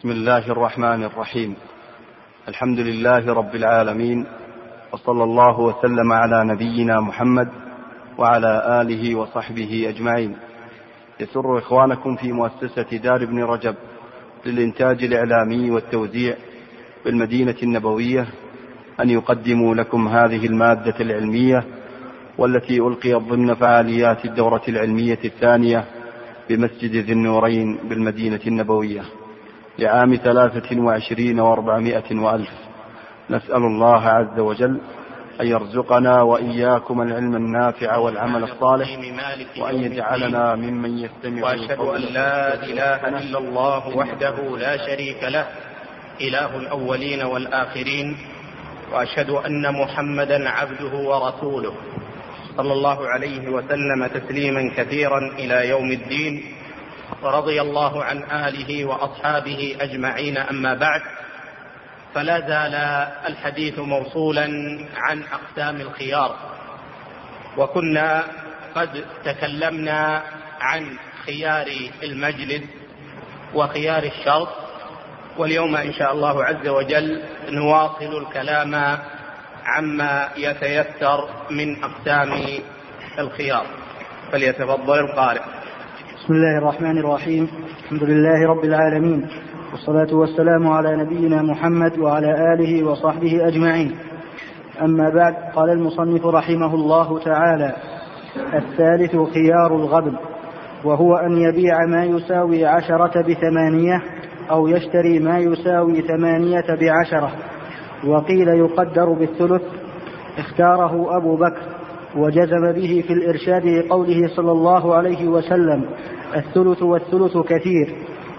بسم الله الرحمن الرحيم. الحمد لله رب العالمين، وصلى الله وسلم على نبينا محمد وعلى آله وصحبه أجمعين. يسر إخوانكم في مؤسسة دار ابن رجب للإنتاج الإعلامي والتوزيع بالمدينة النبوية أن يقدموا لكم هذه المادة العلمية، والتي ألقيت ضمن فعاليات الدورة العلمية الثانية بمسجد ذي النورين بالمدينة النبوية لعام 23 و400 وألف. نسأل الله عز وجل أن يرزقنا وإياكم العلم النافع والعمل الصالح، وأن يجعلنا ممن يستمع. وأشهد أن لا إله إلا الله وحده لا شريك له، إله الأولين والآخرين، وأشهد أن محمدا عبده ورسوله صلى الله عليه وسلم تسليما كثيرا إلى يوم الدين. ورضي الله عن آله وأصحابه أجمعين. أما بعد، فلا زال الحديث موصولا عن أقسام الخيار، وكنا قد تكلمنا عن خيار المجلس وخيار الشرط، واليوم إن شاء الله عز وجل نواصل الكلام عما يتيسر من أقسام الخيار. فليتفضل القارئ. بسم الله الرحمن الرحيم. الحمد لله رب العالمين، والصلاة والسلام على نبينا محمد وعلى آله وصحبه أجمعين. أما بعد، قال المصنف رحمه الله تعالى: الثالث خيار الغبن، وهو أن يبيع ما يساوي 10 ب8 أو يشتري ما يساوي 8 ب10. وقيل يقدر بالثلث، اختاره أبو بكر وجزم به في الإرشاد لقوله صلى الله عليه وسلم: الثلث والثلث كثير.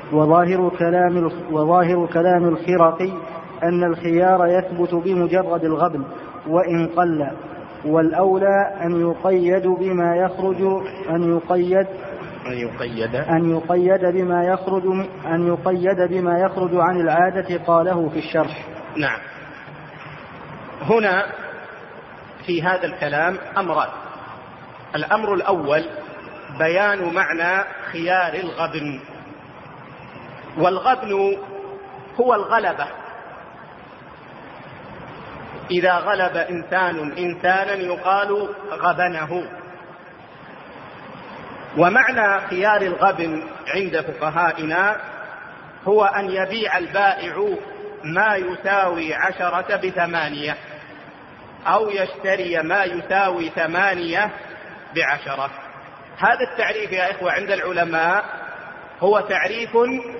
وظاهر كلام الخرقي أن الخيار يثبت بمجرد الغبن وإن قل، والأولى أن يقيد بما يخرج عن العادة. قاله في الشرح. نعم. هنا في هذا الكلام أمران. الأمر الأول بيان معنى خيار الغبن. والغبن هو الغلبة، إذا غلب إنسان إنسانا يقال غبنه. ومعنى خيار الغبن عند فقهائنا هو أن يبيع البائع ما يساوي 10 ب8 أو يشتري ما يساوي 8 ب10. هذا التعريف يا إخوة عند العلماء هو تعريف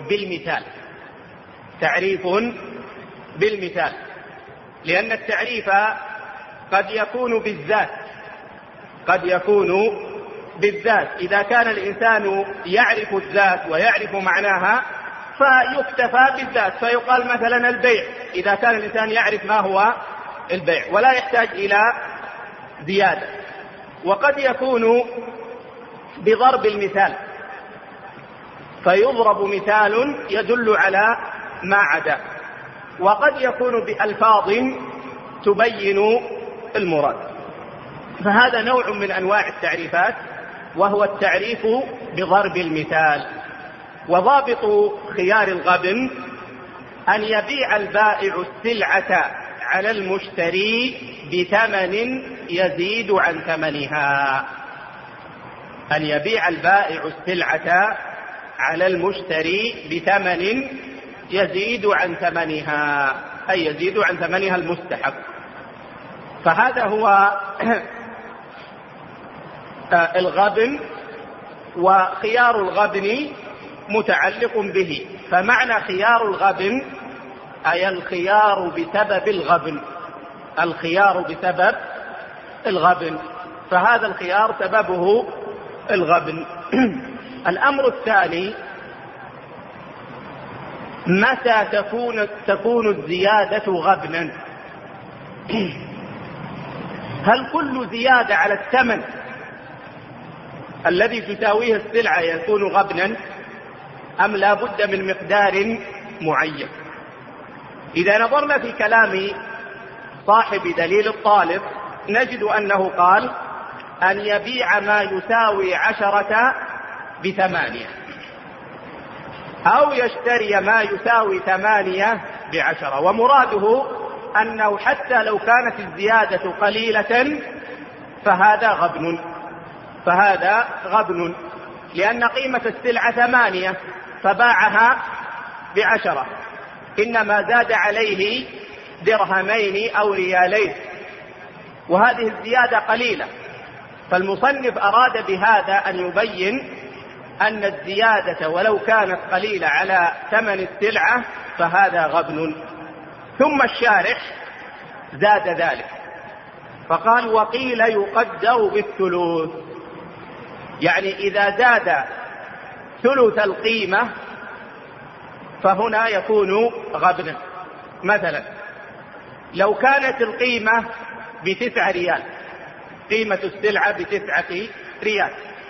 بالمثال، لأن التعريف قد يكون بالذات إذا كان الإنسان يعرف الذات ويعرف معناها فيكتفى بالذات، فيقال مثلا البيع إذا كان الإنسان يعرف ما هو البيع ولا يحتاج إلى زيادة. وقد يكون بضرب المثال، فيضرب مثال يدل على ما عدا. وقد يكون بألفاظ تبين المراد. فهذا نوع من أنواع التعريفات، وهو التعريف بضرب المثال. وضابط خيار الغبن أن يبيع البائع السلعة على المشتري بثمن يزيد عن ثمنها. أن يبيع البائع السلعة على المشتري بثمن يزيد عن ثمنها، أي يزيد عن ثمنها المستحق. فهذا هو الغبن، وخيار الغبن متعلق به. فمعنى خيار الغبن أي الخيار بسبب الغبن، فهذا الخيار سببه الغبن. الأمر الثاني: متى تكون الزيادة غبنا؟ هل كل زيادة على الثمن الذي تساويه السلعة يكون غبنا، أم لا بد من مقدار معين؟ إذا نظرنا في كلام صاحب دليل الطالب نجد أنه قال: أن يبيع ما يساوي 10 ب8. أو يشتري ما يساوي 8 ب10. ومراده أنه حتى لو كانت الزيادة قليلة فهذا غبن، لأن قيمة السلعة 8 فباعها ب10، إنما زاد عليه 2 أو 2 ريال، وهذه الزيادة قليلة. فالمصنف أراد بهذا أن يبين أن الزيادة ولو كانت قليلة على ثمن السلعة فهذا غبن. ثم الشارح زاد ذلك فقال: وقيل يقدر بالثلث، يعني إذا زاد ثلث القيمة فهنا يكون غبنا. مثلا لو كانت القيمة ب9 ريال، قيمة السلعة ب9 ريال،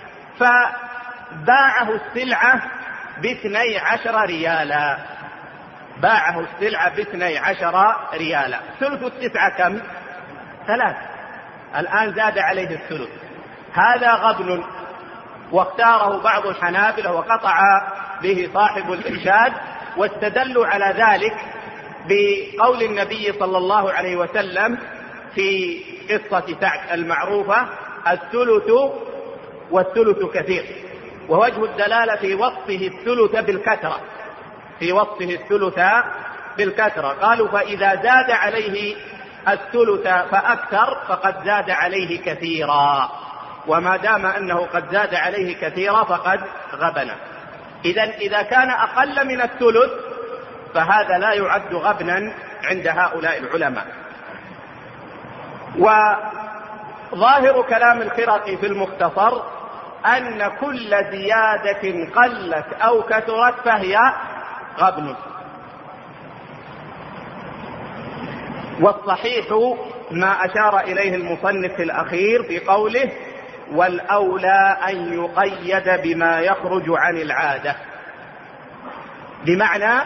فباعه السلعة ب12 ريالا، باعه السلعة ب12 ريالا، ثلث 9 كم؟ 3، الآن زاد عليه الثلث، هذا غبن. واختاره بعض الحنابلة وقطع به صاحب الإرشاد، واستدلوا على ذلك بقول النبي صلى الله عليه وسلم في قصة سعد المعروفة: الثلث والثلث كثير. ووجه الدلالة في وصفه الثلث بالكثرة، في وصفه الثلث بالكثرة، قالوا: فإذا زاد عليه الثلث فأكثر فقد زاد عليه كثيرا، وما دام أنه قد زاد عليه كثيرا فقد غبن. إذا كان أقل من الثلث فهذا لا يعد غبنا عند هؤلاء العلماء. وظاهر كلام الخرقي في المختصر أن كل زيادة قلت أو كثرت فهي غبن. والصحيح ما أشار إليه المصنف في الأخير في قوله: والأولى أن يقيد بما يخرج عن العادة، بمعنى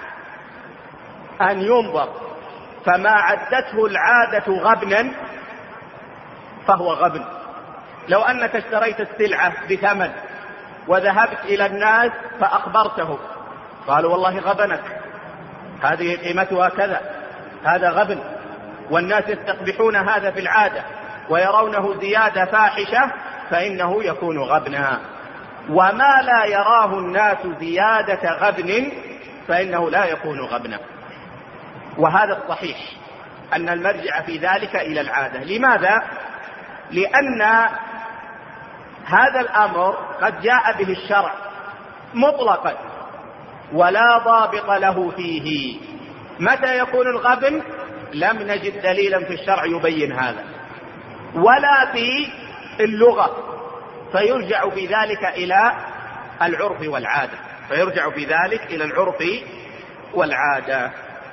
أن ينظر، فما عدته العادة غبنا فهو غبن. لو أنك اشتريت السلعة ب8 وذهبت إلى الناس فأخبرته، قالوا: والله غبنك، هذه قيمتها كذا، هذا غبن. والناس يستقبحون هذا في العادة ويرونه زيادة فاحشة، فإنه يكون غبنا. وما لا يراه الناس زيادة غبن فإنه لا يكون غبنا. وهذا الصحيح أن المرجع في ذلك إلى العادة. لماذا؟ لأن هذا الأمر قد جاء به الشرع مطلقا ولا ضابط له فيه. متى يكون الغبن؟ لم نجد دليلا في الشرع يبين هذا، ولا في اللغة، فيرجع في ذلك إلى العرف والعادة، فيرجع في ذلك إلى العرف والعادة.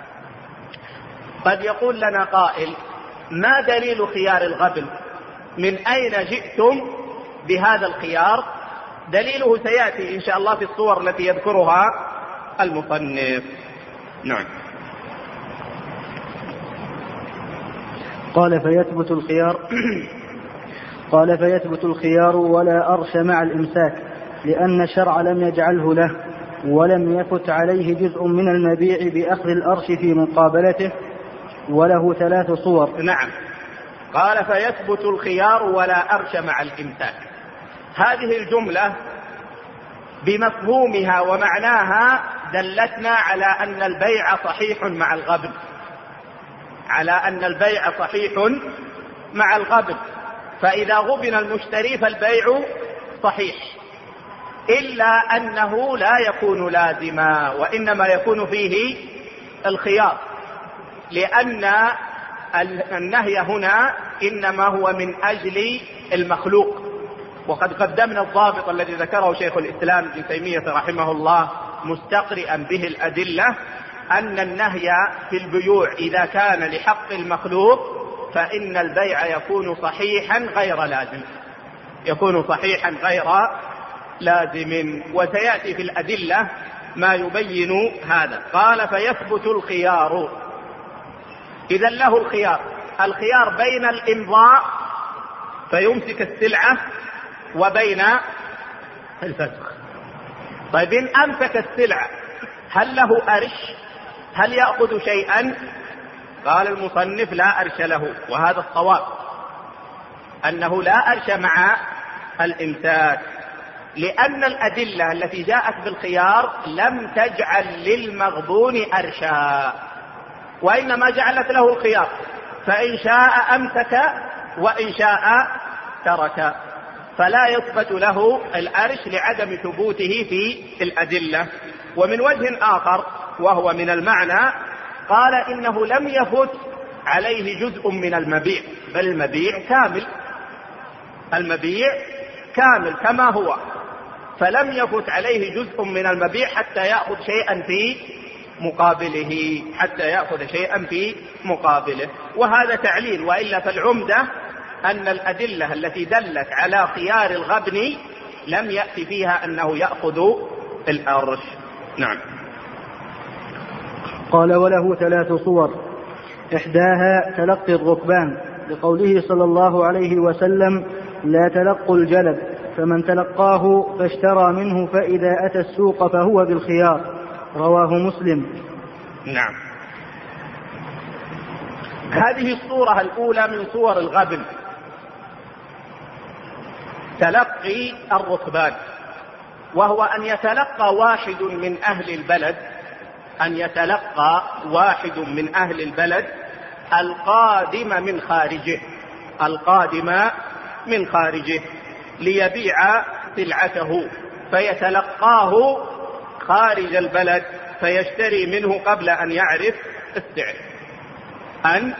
قد يقول لنا قائل: ما دليل خيار الغبن؟ من أين جئتم بهذا الخيار؟ دليله سيأتي إن شاء الله في الصور التي يذكرها المصنف. نعم. قال: فيثبت الخيار ولا أرش مع الإمساك، لأن الشرع لم يجعله له، ولم يفت عليه جزء من المبيع بأخذ الأرش في مقابلته، وله 3 صور. نعم. قال: فيثبت الخيار ولا أرش مع الإمساك. هذه الجملة بمفهومها ومعناها دلتنا على أن البيع صحيح مع الغبن، على أن البيع صحيح مع الغبن. فإذا غبن المشتري فالبيع صحيح، إلا أنه لا يكون لازما، وإنما يكون فيه الخيار، لأن النهي هنا إنما هو من أجل المخلوق. وقد قدمنا الضابط الذي ذكره شيخ الإسلام ابن تيمية رحمه الله مستقرئا به الأدلة، أن النهي في البيوع إذا كان لحق المخلوق فإن البيع يكون صحيحا غير لازم، يكون صحيحا غير لازم. وسيأتي في الأدلة ما يبين هذا. قال: فيثبت الخيار. إذا له الخيار بين الإمضاء فيمسك السلعة وبين الفسخ. طيب إن أمسك السلعة هل له أرش؟ هل يأخذ شيئا؟ قال المصنف لا أرش له، وهذا الصواب أنه لا أرش مع الإمساك، لأن الأدلة التي جاءت بالخيار لم تجعل للمغبون أرشا، وإنما جعلت له الخيار، فإن شاء أمسك وإن شاء ترك، فلا يثبت له الأرش لعدم ثبوته في الأدلة. ومن وجه آخر وهو من المعنى قال إنه لم يفت عليه جزء من المبيع، بل المبيع كامل، المبيع كامل كما هو، فلم يفت عليه جزء من المبيع حتى يأخذ شيئا في مقابله، حتى يأخذ شيئا في مقابله. وهذا تعليل، وإلا فالعمدة أن الأدلة التي دلت على خيار الغبن لم يأتي فيها أنه يأخذ الأرش. نعم. قال وله 3 صور، إحداها تلقي الركبان، لقوله صلى الله عليه وسلم لا تلقوا الجلب، فمن تلقاه فاشترى منه فإذا أتى السوق فهو بالخيار، رواه مسلم. نعم. هذه الصورة الأولى من صور الغبن، تلقي الركبان، وهو أن يتلقى واحد من أهل البلد، أن يتلقى واحد من أهل البلد القادم من خارجه، القادم من خارجه ليبيع سلعته، فيتلقاه خارج البلد فيشتري منه قبل أن يعرف السعر. أن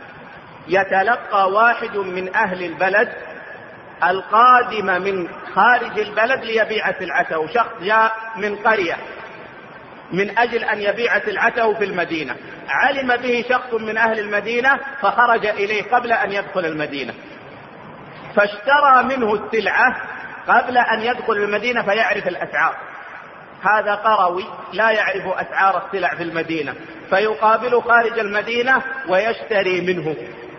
يتلقى واحد من أهل البلد القادم من خارج البلد ليبيع سلعته، شخص جاء من قرية من أجل أن يبيع سلعته في المدينة، علم به شخص من أهل المدينة فخرج إليه قبل أن يدخل المدينة، فاشترى منه السلعة قبل أن يدخل المدينة فيعرف الأسعار. هذا قروي لا يعرف أسعار السلع في المدينة، فيقابل خارج المدينة ويشتري منه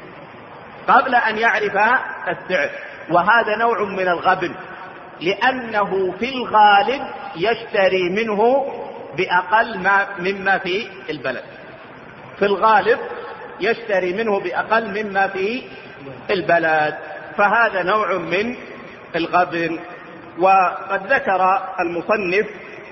قبل أن يعرف السعر، وهذا نوع من الغبن، لأنه في الغالب يشتري منه بأقل مما في البلد، في الغالب يشتري منه بأقل مما في البلد، فهذا نوع من الغبن. وقد ذكر المصنف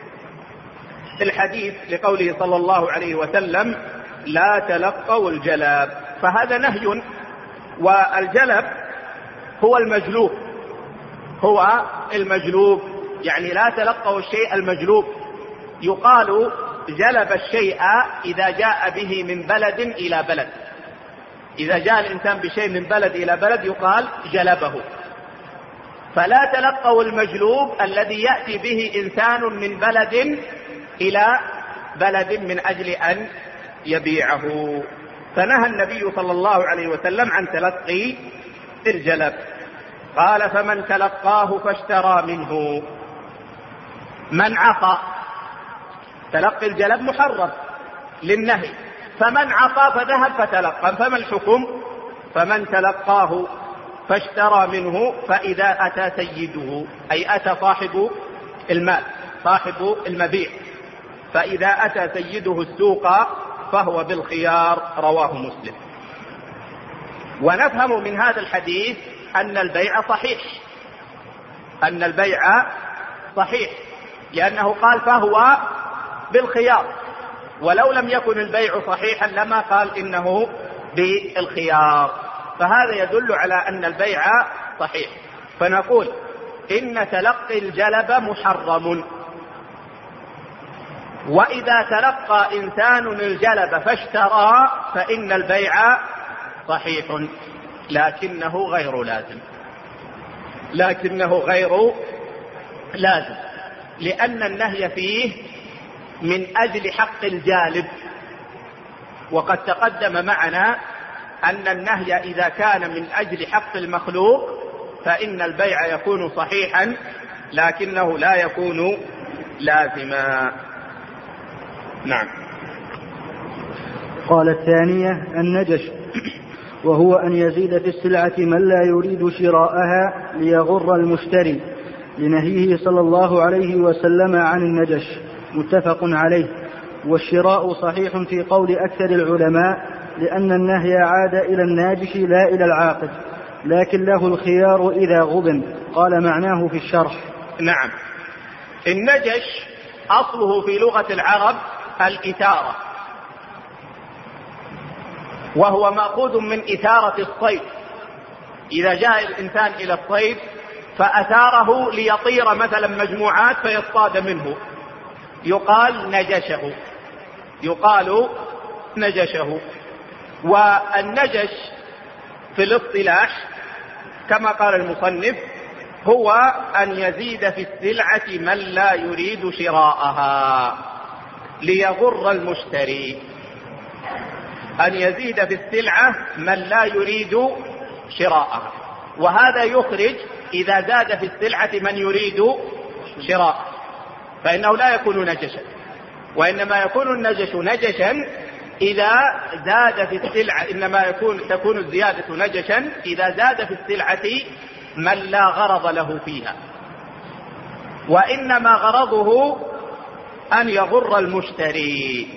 الحديث لقوله صلى الله عليه وسلم لا تلقوا الجلب، فهذا نهي، والجلب هو المجلوب، هو المجلوب، يعني لا تلقوا الشيء المجلوب. يقال جلب الشيء إذا جاء به من بلد إلى بلد، إذا جاء الإنسان بشيء من بلد إلى بلد يقال جلبه. فلا تلقوا المجلوب الذي يأتي به إنسان من بلد إلى بلد من أجل أن يبيعه، فنهى النبي صلى الله عليه وسلم عن تلقي الجلب. قال فمن تلقاه فاشترى منه. من عصى، تلقي الجلب محرم للنهي، فمن عصى فذهب فتلقى، فما الحكم؟ فمن تلقاه فاشترى منه فإذا أتى سيده، أي أتى صاحب المال صاحب المبيع، فإذا أتى سيده السوق فهو بالخيار، رواه مسلم. ونفهم من هذا الحديث أن البيع صحيح، أن البيع صحيح، لأنه قال فهو بالخيار، ولو لم يكن البيع صحيحا لما قال إنه بالخيار، فهذا يدل على أن البيع صحيح. فنقول إن تلقي الجلب محرم، وإذا تلقى إنسان الجلب فاشترى فإن البيع صحيح، لكنه غير لازم، لكنه غير لازم، لأن النهي فيه من أجل حق الجالب، وقد تقدم معنا أن النهي إذا كان من أجل حق المخلوق فإن البيع يكون صحيحا لكنه لا يكون لازما. نعم. قال الثانية النجش، وهو أن يزيد في السلعة من لا يريد شراءها ليغر المشتري، لنهيه صلى الله عليه وسلم عن النجش، متفق عليه. والشراء صحيح في قول أكثر العلماء، لأن النهي عاد إلى الناجش لا إلى العاقد، لكن له الخيار إذا غبن. قال معناه في الشرح. نعم. النجش أصله في لغة العرب الإثارة، وهو مأخوذ من إثارة الصيد. إذا جاء الإنسان إلى الصيد فأثاره ليطير مثلا مجموعات فيصطاد منه، يقال نجشه، يقال نجشه. والنجش في الاصطلاح كما قال المصنف هو أن يزيد في السلعة من لا يريد شراءها ليغر المشتري. أن يزيد في السلعة من لا يريد شراءها، وهذا يخرج إذا زاد في السلعة من يريد شراءها فإنه لا يكون نجشا، وإنما يكون النجش نجشا إذا زاد في السلعة، إنما تكون الزيادة نجشا إذا زاد في السلعة من لا غرض له فيها، وإنما غرضه أن يغر المشتري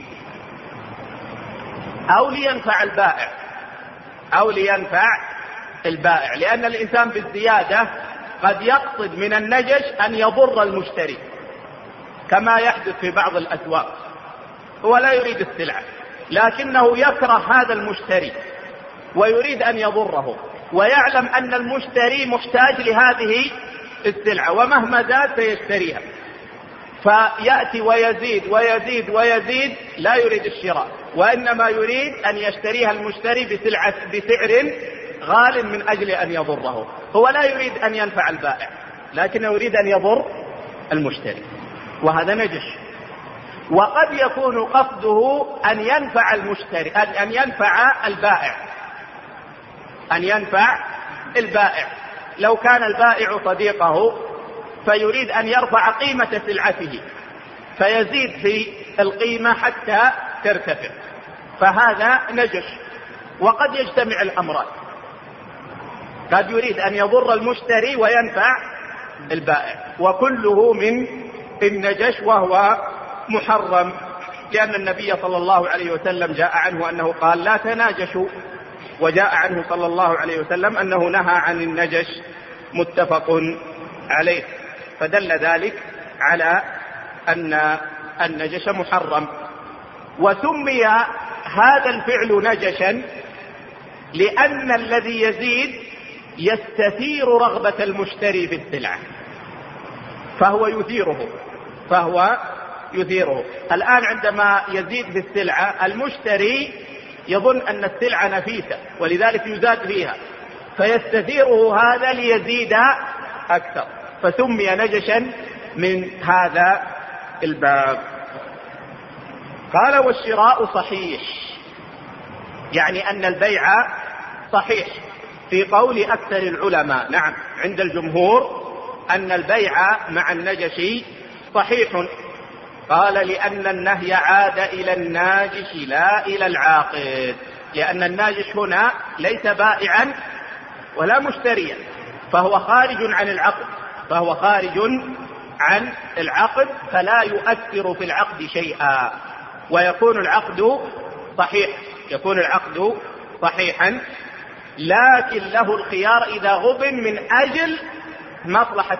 أو لينفع البائع، أو لينفع البائع، لأن الإنسان بالزيادة قد يقصد من النجش أن يضر المشتري كما يحدث في بعض الأسواق. هو لا يريد السلعة لكنه يكره هذا المشتري ويريد أن يضره، ويعلم أن المشتري محتاج لهذه السلعة ومهما زاد سيشتريها، فيأتي ويزيد ويزيد ويزيد، لا يريد الشراء وإنما يريد أن يشتريها المشتري بسعر غال من أجل أن يضره. هو لا يريد أن ينفع البائع لكنه يريد أن يضر المشتري، وهذا نجش. وقد يكون قصده أن ينفع المشتري، أن ينفع البائع، أن ينفع البائع. لو كان البائع صديقه فيريد أن يرفع قيمة سلعته فيزيد في القيمة حتى ترتفع، فهذا نجش. وقد يجتمع الأمران، قد يريد أن يضر المشتري وينفع البائع، وكله من النجش وهو محرم، لأن النبي صلى الله عليه وسلم جاء عنه أنه قال لا تناجشوا، وجاء عنه صلى الله عليه وسلم أنه نهى عن النجش، متفق عليه. فدل ذلك على أن النجش محرم. وسمي هذا الفعل نجشا لأن الذي يزيد يستثير رغبة المشتري في السلعة فهو يثيره. الآن عندما يزيد في السلعة المشتري يظن أن السلعة نفيسة ولذلك يزاد فيها، فيستثيره هذا ليزيد أكثر، فسمي نجشا من هذا الباب. قال والشراء صحيح، يعني أن البيع صحيح في قول أكثر العلماء. نعم، عند الجمهور أن البيع مع النجش صحيح. قال لأن النهي عاد إلى الناجش لا إلى العاقد، لأن الناجش هنا ليس بائعا ولا مشتريا، فهو خارج عن العقد فلا يؤثر في العقد شيئا، ويكون العقد صحيحا، لكن له الخيار إذا غبن من أجل مصلحة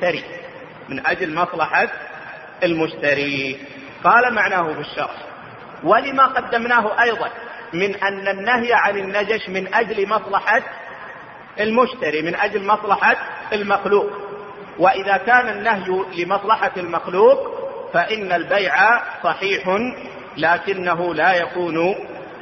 المشتري. قال معناه في الشرح. ولما قدمناه أيضا من أن النهي عن النجش من أجل مصلحة المشتري، من أجل مصلحة المخلوق، وإذا كان النهي لمصلحة المخلوق فإن البيع صحيح لكنه لا يكون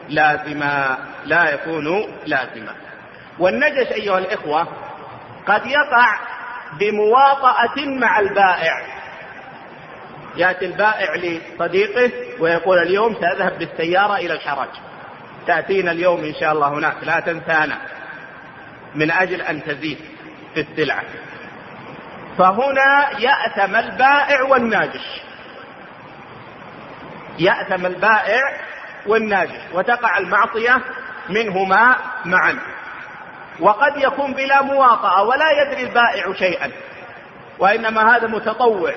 لازما. والنجش أيها الإخوة قد يقع بمواطأة مع البائع. يأتي البائع لصديقه ويقول اليوم سأذهب بالسيارة إلى الحرج، تأتينا اليوم إن شاء الله هناك، لا تنسانا، من أجل أن تزيد في السلعة. فهنا يأثم البائع والناجش، وتقع المعصية منهما معا. وقد يكون بلا مواطأة ولا يدري البائع شيئا، وإنما هذا متطوع.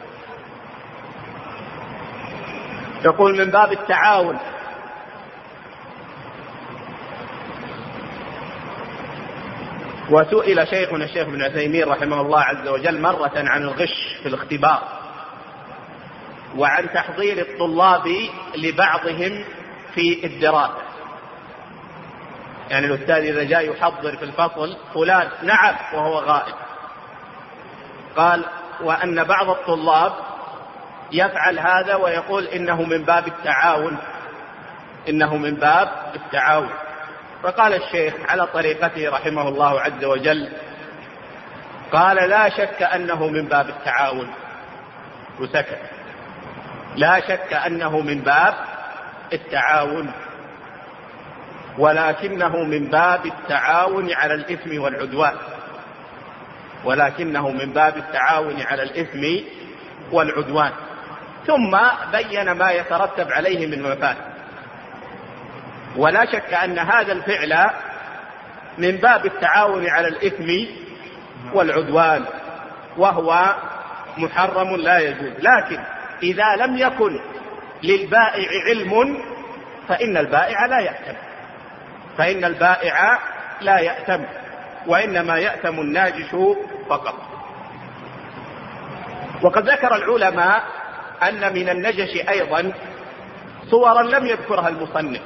يقول من باب التعاون. وسئل شيخنا الشيخ ابن عثيمين رحمه الله عز وجل مرة عن الغش في الاختبار وعن تحضير الطلاب لبعضهم في الدراسة. يعني الأستاذ إذا جاء يحضر في الفصل فلان نعم وهو غائب، قال وأن بعض الطلاب يفعل هذا ويقول إنه من باب التعاون، إنه من باب التعاون. فقال الشيخ على طريقته رحمه الله عز وجل، قال لا شك أنه من باب التعاون، وسكت. لا شك أنه من باب التعاون، ولكنه من باب التعاون على الإثم والعدوان، ولكنه من باب التعاون على الإثم والعدوان. ثم بين ما يترتب عليه من مفاسد. ولا شك أن هذا الفعل من باب التعاون على الإثم والعدوان، وهو محرم لا يجوز. لكن إذا لم يكن للبائع علم فإن البائع لا يأثم، فإن البائع لا يأثم، وإنما يأثم الناجش فقط. وقد ذكر العلماء أن من النجش أيضا صورا لم يذكرها المصنف،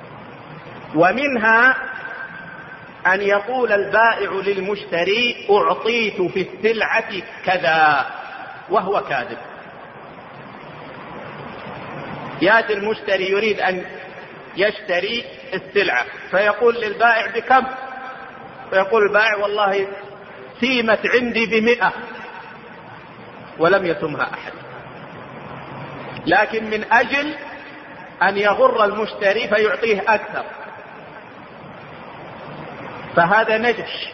ومنها أن يقول البائع للمشتري أعطيت في السلعة كذا وهو كاذب. يأتي المشتري يريد أن يشتري السلعة فيقول للبائع بكم؟ فيقول البائع والله سيمت عندي ب100، ولم يسمها أحد، لكن من أجل أن يغر المشتري فيعطيه أكثر، فهذا نجش.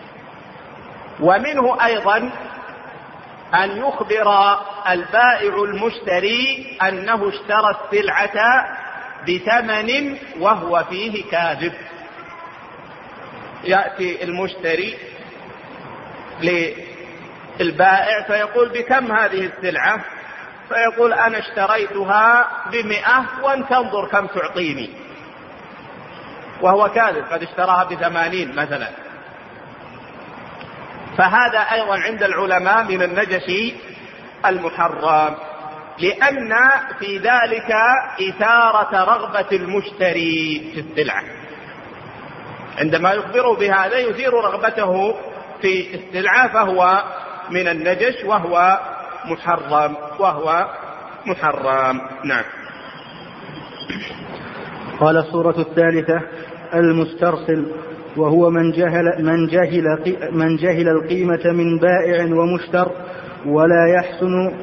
ومنه أيضا أن يخبر البائع المشتري أنه اشترى السلعة بثمن وهو فيه كاذب. يأتي المشتري للبائع فيقول بكم هذه السلعة؟ فيقول أنا اشتريتها ب100 وأن تنظر كم تعطيني، وهو كاذب، قد اشتراها ب80 مثلا. فهذا أيضا عند العلماء من النجش المحرم، لأن في ذلك إثارة رغبة المشتري في السلعة. عندما يخبره بهذا يثير رغبته في السلعة، فهو من النجش وهو محرم، وهو محرم. نعم. قال الصورة الثالثة المسترسل، وهو من جهل القيمة من بائع ومشتر ولا يحسن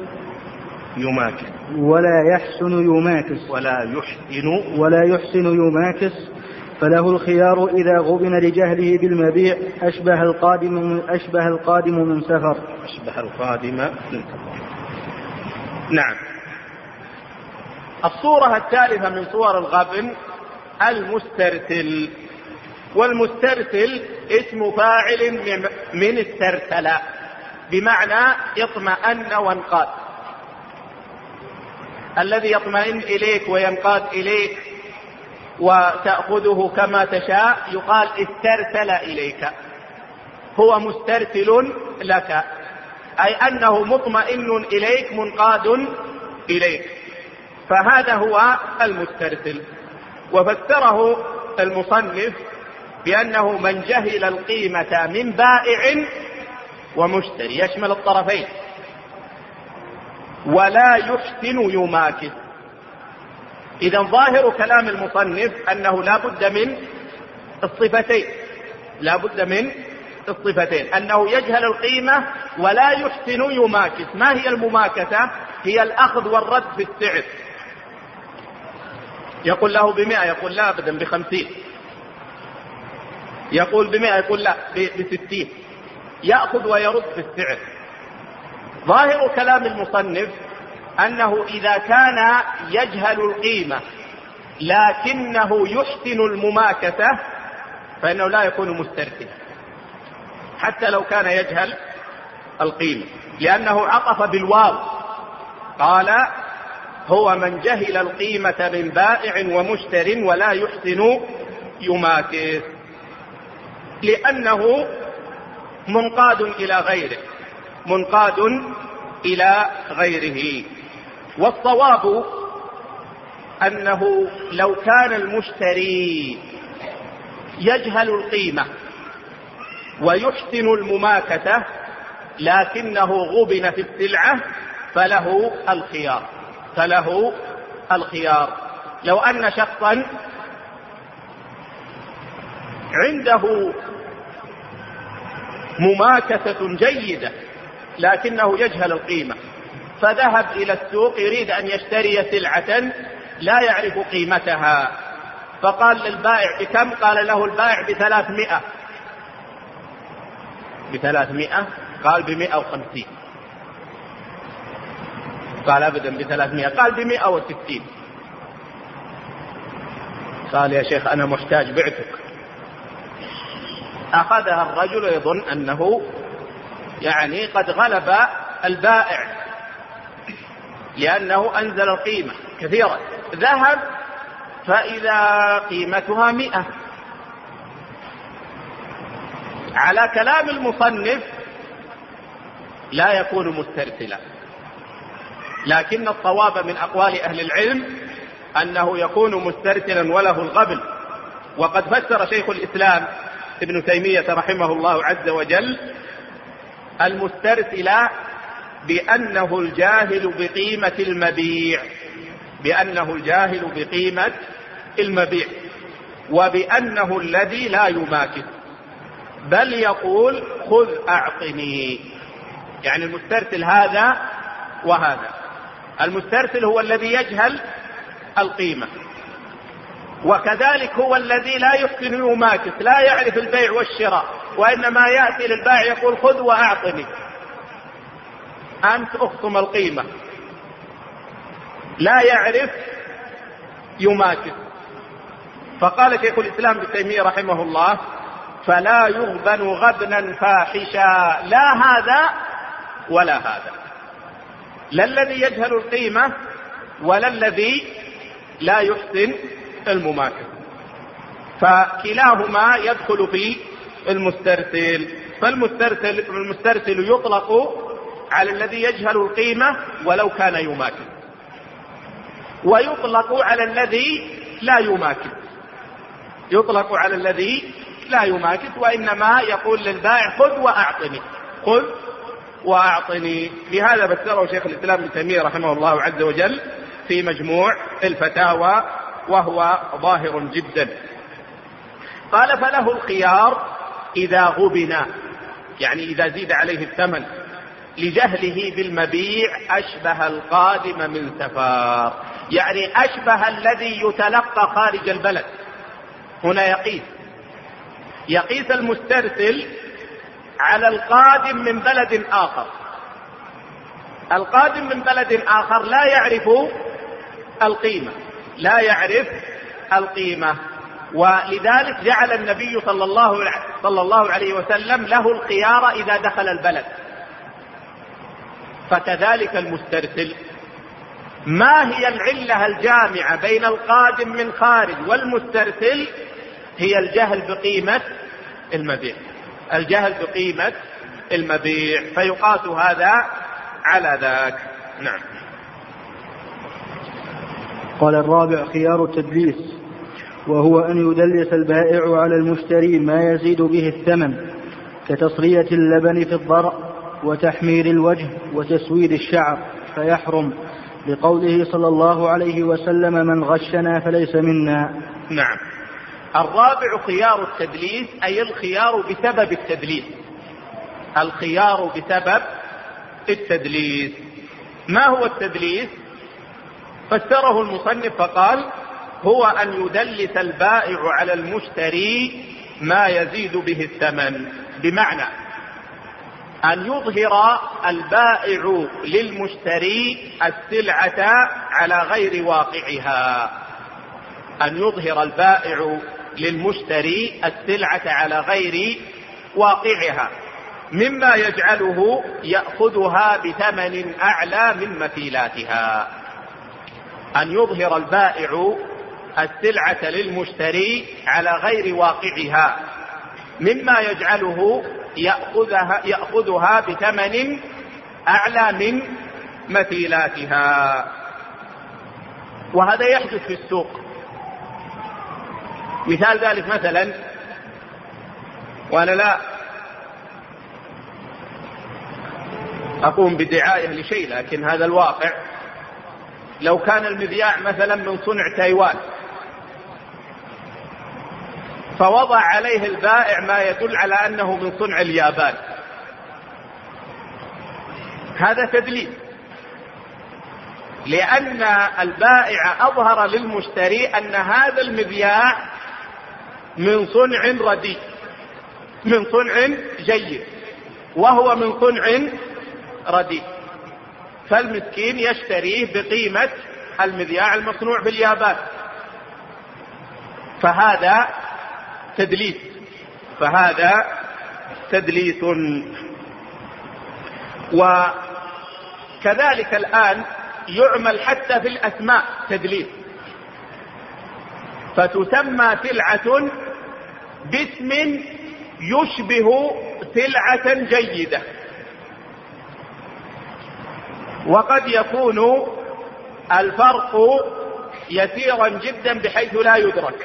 يماكس فله الخيار إذا غبن لجهله بالمبيع أشبه القادم من سفر. نعم. الصورة الثالثة من صور الغبن المسترسل. والمسترسل اسم فاعل من استرسل، بمعنى اطمأن وانقاد. الذي يطمئن إليك وينقاد إليك وتأخذه كما تشاء يقال استرسل إليك، هو مسترسل لك، أي أنه مطمئن إليك منقاد إليك، فهذا هو المسترسل. وفسره المصنف بأنه من جهل القيمة من بائع ومشتري، يشمل الطرفين، ولا يحسن يماكس. إذن ظاهر كلام المصنف أنه لا بد من الصفتين، أنه يجهل القيمة ولا يحسن يماكس. ما هي المماكسة؟ هي الأخذ والرد في السعر. يقول له ب100 يقول لا أبدا ب50، يقول ب100 يقول لا ب60، يأخذ ويرد في السعر. ظاهر كلام المصنف أنه إذا كان يجهل القيمة لكنه يحسن المماكسة فإنه لا يكون مسترسلا، حتى لو كان يجهل القيمة، لأنه عطف بالواو، قال هو من جهل القيمة من بائع ومشتر ولا يحسن يماكث، لأنه منقاد إلى غيره. والصواب أنه لو كان المشتري يجهل القيمة ويحسن المماكثة لكنه غبن في السلعة فله الخيار. لو أن شخصا عنده مماكثة جيدة لكنه يجهل القيمة، فذهب إلى السوق يريد أن يشتري سلعة لا يعرف قيمتها، فقال للبائع بكم؟ قال له البائع ب300. قال ب150. قال أبدا ب300. قال ب160. قال يا شيخ أنا محتاج، بعتك. أخذها الرجل يظن أنه يعني قد غلب البائع لأنه أنزل القيمة كثيرا، ذهب فإذا قيمتها 100. على كلام المصنف لا يكون مسترسلا، لكن الصواب من أقوال أهل العلم أنه يكون مسترسلا وله الغبن. وقد فسر شيخ الإسلام ابن تيمية رحمه الله عز وجل المسترسل بأنه الجاهل بقيمة المبيع، وبأنه الذي لا يماكث بل يقول خذ أعطني. يعني المسترسل هذا وهذا. المسترسل هو الذي يجهل القيمة، وكذلك هو الذي لا يحسن يماكث، لا يعرف البيع والشراء، وإنما يأتي للبائع يقول خذ وأعطني، أنت أخصم القيمة، لا يعرف يماكث. فقال شيخ الإسلام ابن تيمية رحمه الله فلا يغبن غبنا فاحشا، لا هذا ولا هذا، لا الذي يجهل القيمة ولا الذي لا يحسن المماكث، فكلاهما يدخل في المسترسل. فالمسترسل يطلق على الذي يجهل القيمة ولو كان يماكث، ويطلق على الذي لا يماكث، وإنما يقول للبائع خذ وأعطني. لهذا فسره شيخ الإسلام ابن تيمية رحمه الله عز وجل في مجموع الفتاوى، وهو ظاهر جدا. قال فله الخيار إذا غبن، يعني إذا زيد عليه الثمن لجهله بالمبيع أشبه القادم من سفر، يعني أشبه الذي يتلقى خارج البلد. هنا يقيس المسترسل على القادم من بلد آخر. القادم من بلد آخر لا يعرف القيمة، ولذلك جعل النبي صلى الله عليه وسلم له الخيار إذا دخل البلد. فكذلك المسترسل، ما هي العلة الجامعة بين القادم من خارج والمسترسل؟ هي الجهل بقيمة المبيع، فيقاس هذا على ذاك. نعم. قال الرابع خيار التدليس، وهو أن يدلس البائع على المشتري ما يزيد به الثمن، كتصرية اللبن في الضرع وتحمير الوجه وتسويد الشعر، فيحرم، لقوله صلى الله عليه وسلم من غشنا فليس منا. نعم. الرابع خيار التدليس، أي الخيار بسبب التدليس. ما هو التدليس؟ فسره المصنف فقال هو أن يدلس البائع على المشتري ما يزيد به الثمن، بمعنى أن يظهر البائع للمشتري السلعة على غير واقعها، مما يجعله يأخذها بثمن أعلى من مثيلاتها، أن يظهر البائع السلعة للمشتري على غير واقعها، مما يجعله يأخذها بثمن أعلى من مثيلاتها. وهذا يحدث في السوق. مثال ذلك مثلا، وأنا لا أقوم بدعاية لشيء لكن هذا الواقع، لو كان المذياع مثلا من صنع تايوان فوضع عليه البائع ما يدل على أنه من صنع اليابان، هذا تدليس، لأن البائع أظهر للمشتري أن هذا المذياع من صنع رديء، من صنع جيد، وهو من صنع رديء، فالمسكين يشتريه بقيمة المذياع المصنوع باليابان، فهذا تدليس، فهذا تدليس. وكذلك الآن يعمل حتى في الأسماء تدليس، فتسمى سلعة باسم يشبه سلعة جيدة، وقد يكون الفرق يسيرا جدا بحيث لا يدرك.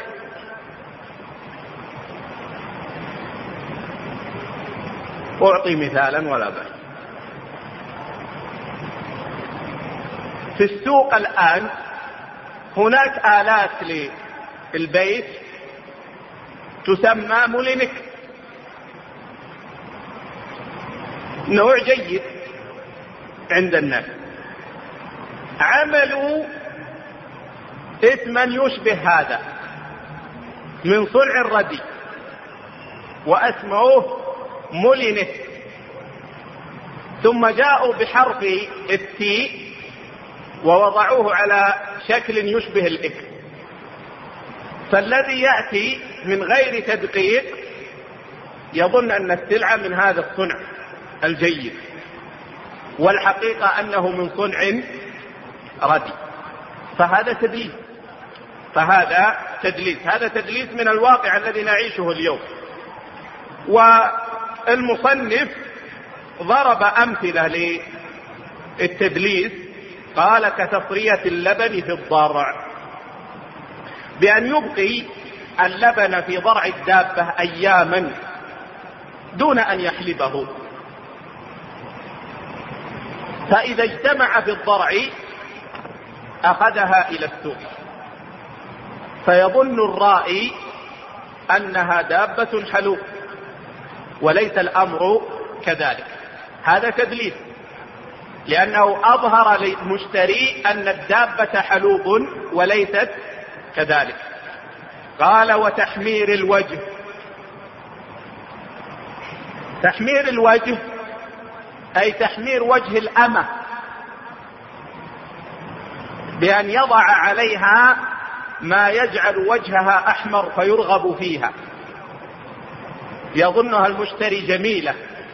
أعطي مثالا ولا بأس. في السوق الآن هناك آلات للبيت تسمى مولينك، نوع جيد عند الناس، عملوا اسما يشبه هذا من صنع الردي واسمعوه مولينك، ثم جاءوا بحرف التي ووضعوه على شكل يشبه الإك، فالذي يأتي من غير تدقيق يظن أن السلعة من هذا الصنع الجيد، والحقيقة أنه من صنع ردي، فهذا تدليس، فهذا تدليس، هذا تدليس من الواقع الذي نعيشه اليوم. والمصنف ضرب أمثلة للتدليس، قال كتصرية اللبن في الضرع، بأن يبقي اللبن في ضرع الدابة أياما دون أن يحلبه، فإذا اجتمع في الضرع أخذها إلى السوق، فيظن الرائي أنها دابة حلوب، وليس الأمر كذلك، هذا تدليس، لأنه أظهر للمشتري أن الدابة حلوب وليست كذلك. قال وتحمير الوجه، تحمير الوجه أي تحمير وجه الأمة بأن يضع عليها ما يجعل وجهها أحمر فيرغب فيها، يظنها المشتري جميلة،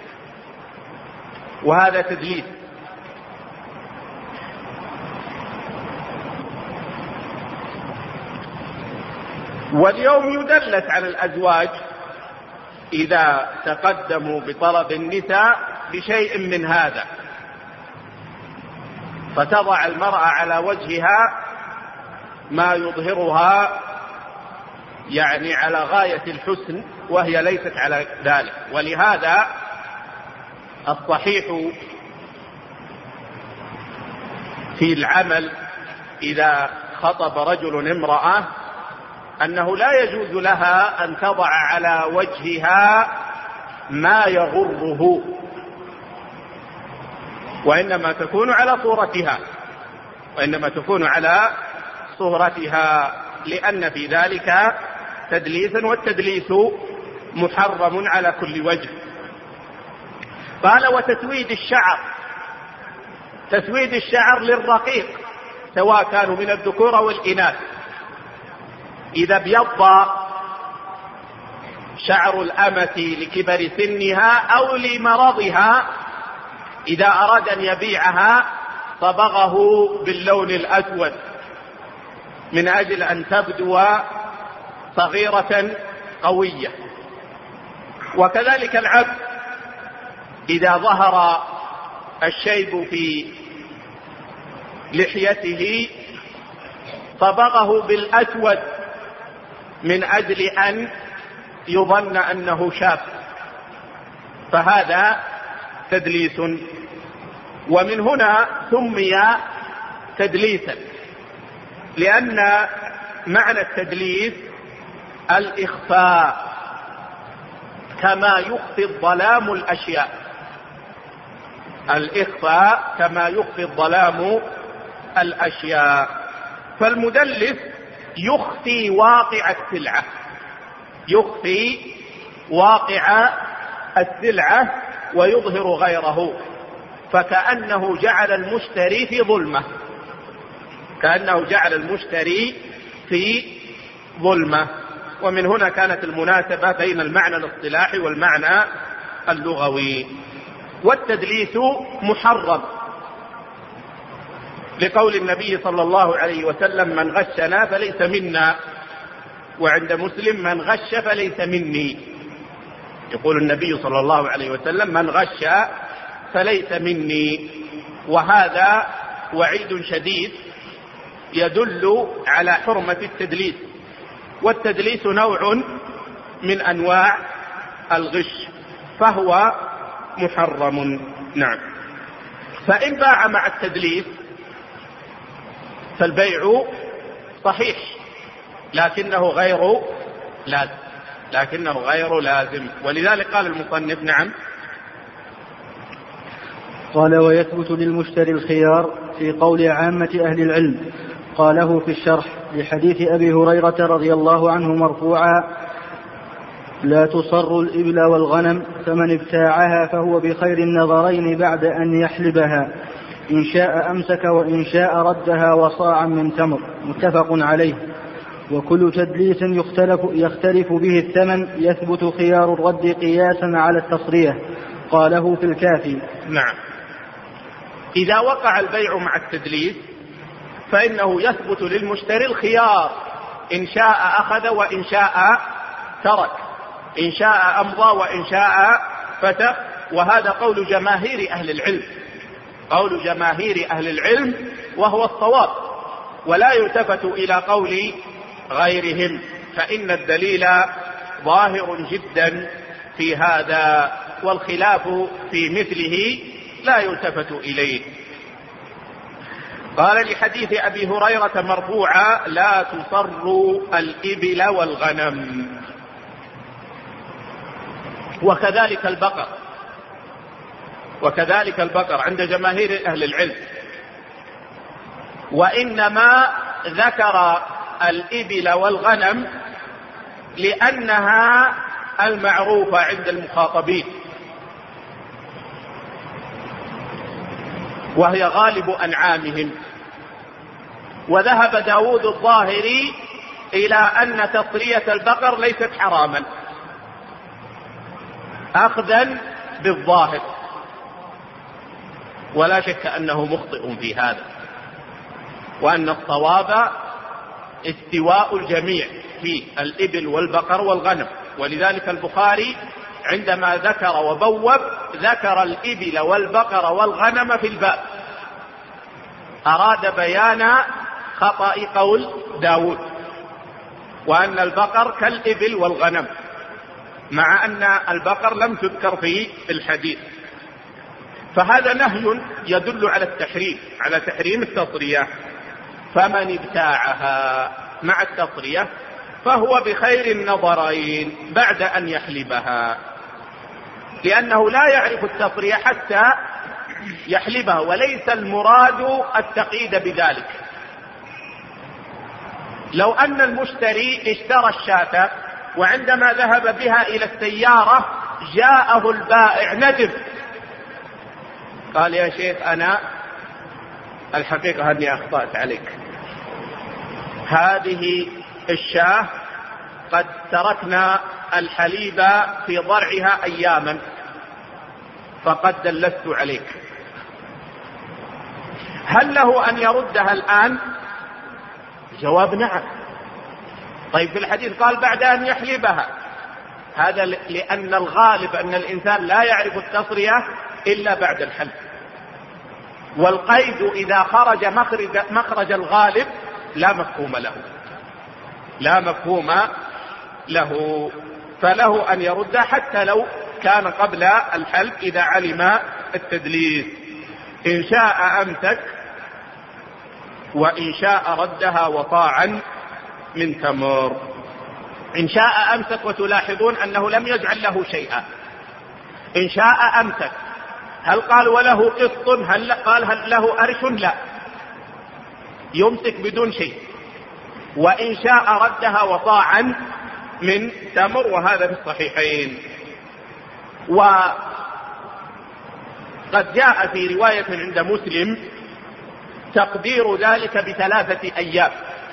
وهذا تدليس. واليوم يدلس على الأزواج إذا تقدموا بطلب النساء بشيء من هذا، فتضع المرأة على وجهها ما يظهرها يعني على غاية الحسن وهي ليست على ذلك. ولهذا الصحيح في العمل إذا خطب رجل امرأة أنه لا يجوز لها أن تضع على وجهها ما يغره، وإنما تكون على صورتها، وإنما تكون على صورتها، لأن في ذلك تدليسا، والتدليس محرم على كل وجه. قال وتسويد الشعر، تسويد الشعر للرقيق سواء كانوا من الذكور أو الإناث، إذا ابيض شعر الأمة لكبر سنها أو لمرضها، إذا أراد أن يبيعها صبغه باللون الأسود من أجل أن تبدو صغيرة قوية. وكذلك العبد إذا ظهر الشيب في لحيته صبغه بالأسود من أجل أن يظن أنه شاب، فهذا تدليس. ومن هنا سمي تدليسا، لأن معنى التدليس الإخفاء، كما يخفي الظلام الأشياء. الإخفاء كما يخفي الظلام الأشياء. فالمدلس يخفي واقع السلعة، يخفي واقع السلعة ويظهر غيره، فكأنه جعل المشتري في ظلمة، كأنه جعل المشتري في ظلمة. ومن هنا كانت المناسبة بين المعنى الاصطلاحي والمعنى اللغوي. والتدليس محرم لقول النبي صلى الله عليه وسلم: من غشنا فليس منا. وعند مسلم: من غش فليس مني. يقول النبي صلى الله عليه وسلم: من غش فليس مني. وهذا وعيد شديد يدل على حرمة التدليس. والتدليس نوع من أنواع الغش، فهو محرم. نعم. فإن باع مع التدليس فالبيع صحيح، لكنه غير لازم. ولذلك قال المصنف: نعم. قال: ويثبت للمشتري الخيار في قول عامة أهل العلم. قاله في الشرح لحديث أبي هريرة رضي الله عنه مرفوعا: لا تصر الإبل والغنم، فمن ابتاعها فهو بخير النظرين بعد أن يحلبها، إن شاء أمسك وإن شاء ردها وصاعا من تمر. متفق عليه. وكل تدليس يختلف به الثمن يثبت خيار الرد قياسا على التصرية. قاله في الكافي. نعم. إذا وقع البيع مع التدليس فإنه يثبت للمشتري الخيار، إن شاء أخذ وإن شاء ترك، إن شاء أمضى وإن شاء فتح. وهذا قول جماهير أهل العلم، قول جماهير أهل العلم، وهو الصواب، ولا يلتفت إلى قول غيرهم، فإن الدليل ظاهر جدا في هذا، والخلاف في مثله لا يلتفت إليه. قال لحديث أبي هريرة مرفوعا: لا تصروا الإبل والغنم. وكذلك البقر عند جماهير أهل العلم. وإنما ذكر الإبل والغنم لأنها المعروفة عند المخاطبين، وهي غالب أنعامهم. وذهب داود الظاهري إلى أن تصرية البقر ليست حراما، أخذا بالظاهر، ولا شك أنه مخطئ في هذا، وأن الصواب استواء الجميع في الإبل والبقر والغنم. ولذلك البخاري عندما ذكر وبوب ذكر الإبل والبقر والغنم في الباب، أراد بيان خطأ قول داود، وأن البقر كالإبل والغنم، مع أن البقر لم تذكر في الحديث. فهذا نهي يدل على التحريم، على تحريم التصرية. فمن ابتاعها مع التصرية فهو بخير النظرين بعد أن يحلبها، لأنه لا يعرف التصرية حتى يحلبها، وليس المراد التقييد بذلك. لو أن المشتري اشترى الشاة وعندما ذهب بها إلى السيارة جاءه البائع ندم، قال: يا شيخ أنا الحقيقة أني أخطأت عليك، هذه الشاة قد تركنا الحليب في ضرعها أياما فقد دلست عليك، هل له أن يردها الآن؟ جواب نعم. طيب في الحديث قال بعد أن يحلبها، هذا لأن الغالب أن الإنسان لا يعرف التصرية إلا بعد الحلب، والقيد إذا خرج مخرج الغالب لا مفهوم له، لا مفهوم له، فله أن يرد حتى لو كان قبل الحلب إذا علم التدليس. إن شاء أمسك وإن شاء ردها وطاعا من تمر. إن شاء أمسك، وتلاحظون أنه لم يجعل له شيئا. إن شاء أمسك، هل قال وله قسط؟ هل قال هل له أرش؟ لا، يمسك بدون شيء. وإن شاء ردها وطاعا من تمر، وهذا في الصحيحين. وقد جاء في رواية عند مسلم تقدير ذلك ب3 أيام،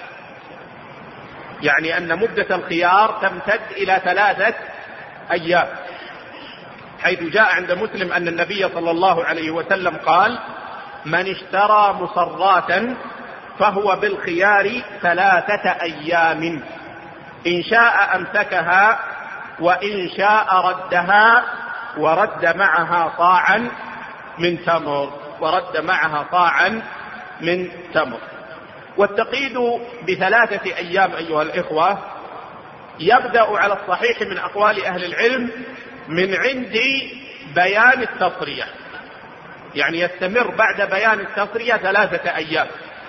يعني أن مدة الخيار تمتد إلى 3 أيام، حيث جاء عند مسلم أن النبي صلى الله عليه وسلم قال: من اشترى مصراتا فهو بالخيار 3 أيام، إن شاء أمسكها وإن شاء ردها، ورد معها صاعا من تمر، ورد معها صاعا من تمر. والتقييد ب3 أيام أيها الإخوة يبدأ على الصحيح من أقوال أهل العلم من عند بيان التصرية، يعني يستمر بعد بيان التصرية 3 أيام.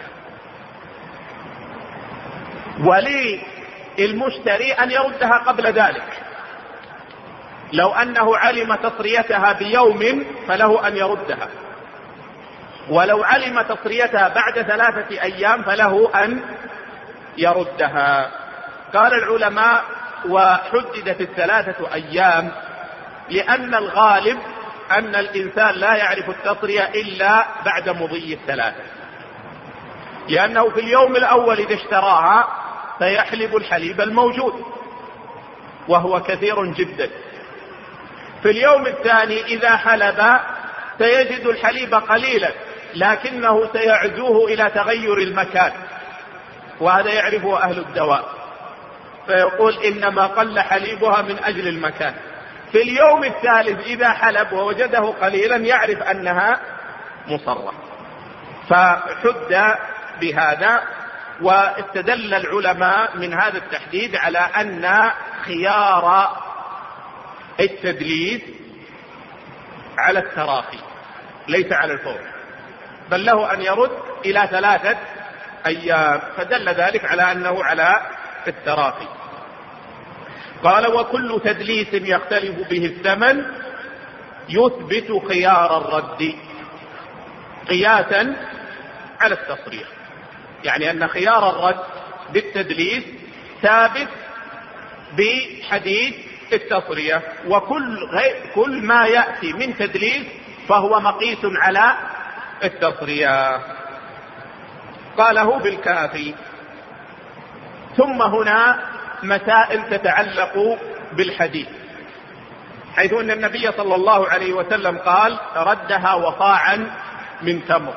وللمشتري أن يردها قبل ذلك، لو أنه علم تصريتها بيوم فله أن يردها، ولو علم تصريتها بعد 3 أيام فله أن يردها. قال العلماء: وحددت 3 أيام لأن الغالب أن الإنسان لا يعرف التصرية إلا بعد مضي 3، لأنه في اليوم الأول إذا اشتراها سيحلب الحليب الموجود وهو كثير جدا، في اليوم الثاني إذا حلب سيجد الحليب قليلا لكنه سيعزوه إلى تغير المكان، وهذا يعرفه أهل الدواء، فيقول إنما قل حليبها من أجل المكان. في اليوم الثالث إذا حلب ووجده قليلا يعرف أنها مصرة، فحد بهذا. واستدل العلماء من هذا التحديد على أن خيار التدليس على التراخي ليس على الفور، بل له أن يرد إلى 3 أيام، فدل ذلك على أنه على التراخي. قال: وكل تدليس يختلف به الثمن يثبت خيار الرد قياسا على التصريح، يعني أن خيار الرد بالتدليس ثابت بحديث التصرية، وكل ما يأتي من تدليس فهو مقيس على التصرية. قاله بالكافي. ثم هنا مسائل تتعلق بالحديث، حيث أن النبي صلى الله عليه وسلم قال: ردها وصاعا من تمر،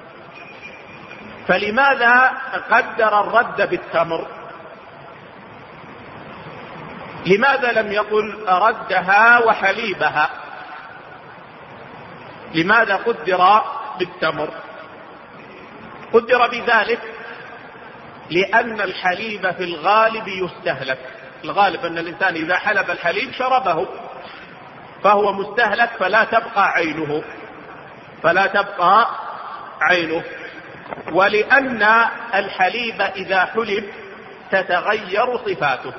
فلماذا قدر الرد بالتمر؟ لماذا لم يقل ردها وحليبها؟ لماذا قدر بالتمر؟ قدر بذلك لأن الحليب في الغالب يستهلك، الغالب أن الإنسان إذا حلب الحليب شربه فهو مستهلك، فلا تبقى عينه. ولأن الحليب إذا حلب تتغير صفاته،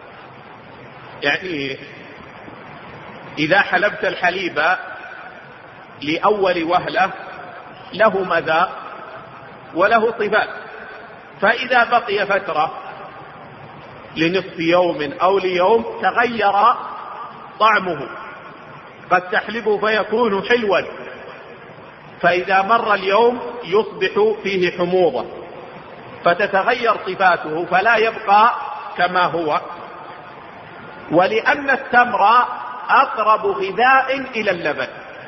يعني إذا حلبت الحليب لأول وهلة له مذاق وله صفات، فإذا بقي فترة لنصف يوم أو ليوم تغير طعمه، قد تحلبه فيكون حلوا، فإذا مر اليوم يصبح فيه حموضة فتتغير صفاته فلا يبقى كما هو. ولأن التمر أقرب غذاء إلى اللبن،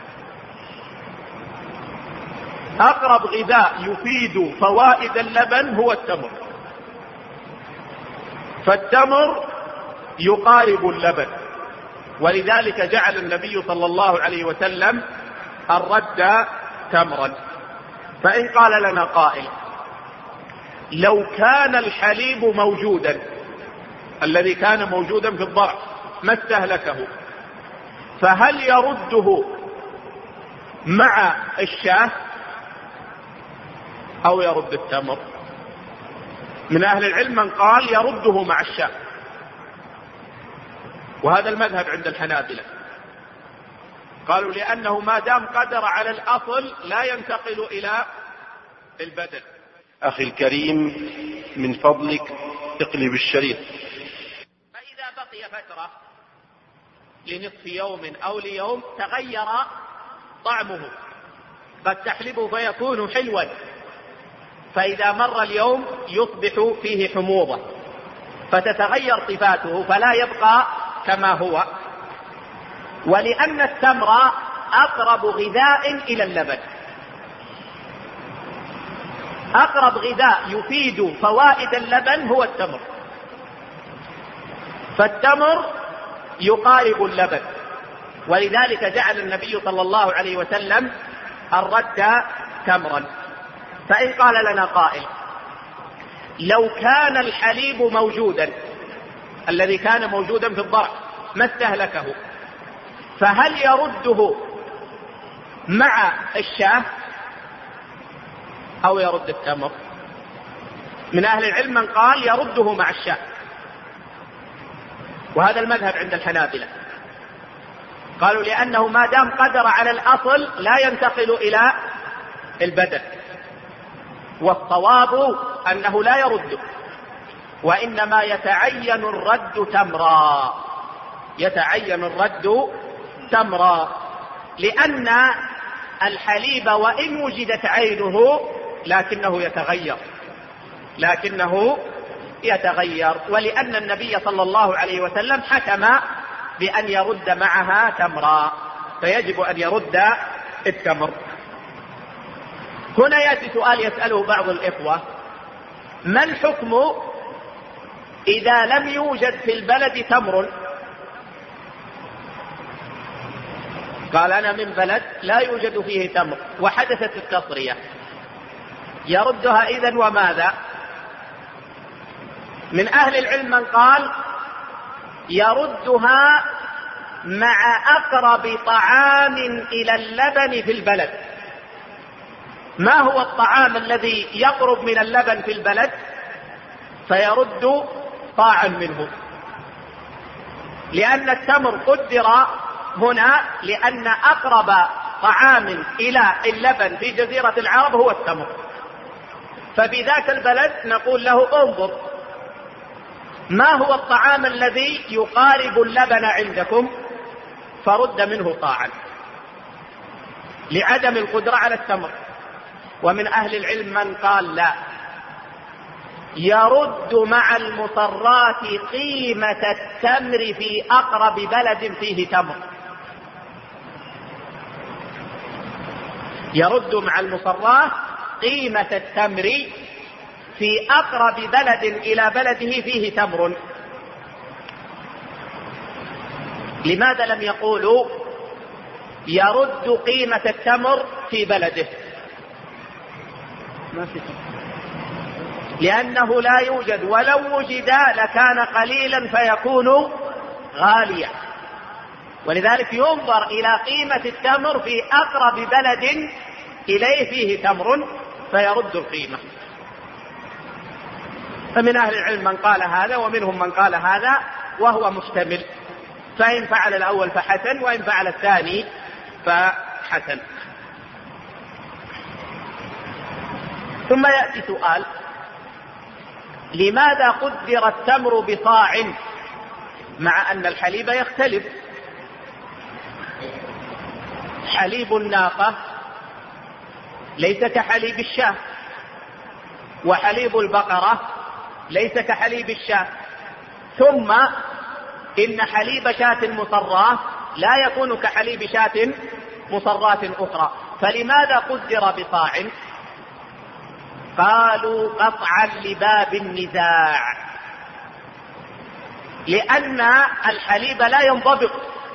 أقرب غذاء يفيد فوائد اللبن هو التمر، فالتمر يقارب اللبن، ولذلك جعل النبي صلى الله عليه وسلم الرد تمرا. فإن قال لنا قائل: لو كان الحليب موجودا الذي كان موجودا في الضرع ما استهلكه، فهل يرده مع الشاة أو يرد التمر؟ من أهل العلم من قال يرده مع الشاة، وهذا المذهب عند الحنابلة، قالوا لأنه ما دام قدر على الأصل لا ينتقل إلى البدل. أخي الكريم، من فضلك اقلب الشريط. فإذا بقي فترة لنصف يوم أو ليوم تغير طعمه، قد تحلبه فيكون حلوا، فإذا مر اليوم يصبح فيه حموضة فتتغير صفاته فلا يبقى كما هو. ولأن التمر أقرب غذاء إلى اللبن، أقرب غذاء يفيد فوائد اللبن هو التمر، فالتمر يقارب اللبن، ولذلك جعل النبي صلى الله عليه وسلم الرد تمرا. فإن قال لنا قائل: لو كان الحليب موجودا الذي كان موجودا في الضرع ما استهلكه، فهل يرده مع الشاة أو يرد التمر؟ من أهل العلم من قال يرده مع الشاة، وهذا المذهب عند الحنابلة، قالوا لأنه ما دام قدر على الأصل لا ينتقل إلى البدل، والصواب أنه لا يرده، وإنما يتعين الرد تمرا، يتعين الرد تمرا، لأن الحليب وإن وجدت عينه لكنه يتغير، ولأن النبي صلى الله عليه وسلم حكم بأن يرد معها تمرا، فيجب أن يرد التمر. هنا يأتي سؤال يسأله بعض الإخوة: ما الحكم إذا لم يوجد في البلد تمر؟ قال: أنا من بلد لا يوجد فيه تمر وحدثت التصرية، يردها إذن وماذا؟ من أهل العلم من قال يردها مع أقرب طعام إلى اللبن في البلد. ما هو الطعام الذي يقرب من اللبن في البلد؟ فيرد طاعا منه، لأن التمر قدر هنا لأن أقرب طعام إلى اللبن في جزيرة العرب هو التمر، فبذاك البلد نقول له: انظر ما هو الطعام الذي يقارب اللبن عندكم فرد منه طاعا، لعدم القدرة على التمر. ومن أهل العلم من قال لا، يرد مع المصرات قيمة التمر في أقرب بلد فيه تمر، يرد مع المصرات قيمة التمر في أقرب بلد إلى بلده فيه تمر. لماذا لم يقولوا يرد قيمة التمر في بلده؟ لأنه لا يوجد، ولو وجد لكان قليلا فيكون غاليا، ولذلك ينظر إلى قيمة التمر في أقرب بلد إليه فيه تمر فيرد القيمة. فمن أهل العلم من قال هذا ومنهم من قال هذا، وهو محتمل، فإن فعل الأول فحسن، وإن فعل الثاني فحسن. ثم يأتي سؤال: لماذا قدر التمر بصاع مع أن الحليب يختلف؟ حليب الناقة ليس كحليب الشاة، وحليب البقرة ليس كحليب الشاة، ثم إن حليب شاة مصراة لا يكون كحليب شاة مصراة أخرى. فلماذا قدر بصاع؟ قالوا قطعا لباب النزاع، لأن الحليب لا ينضبط،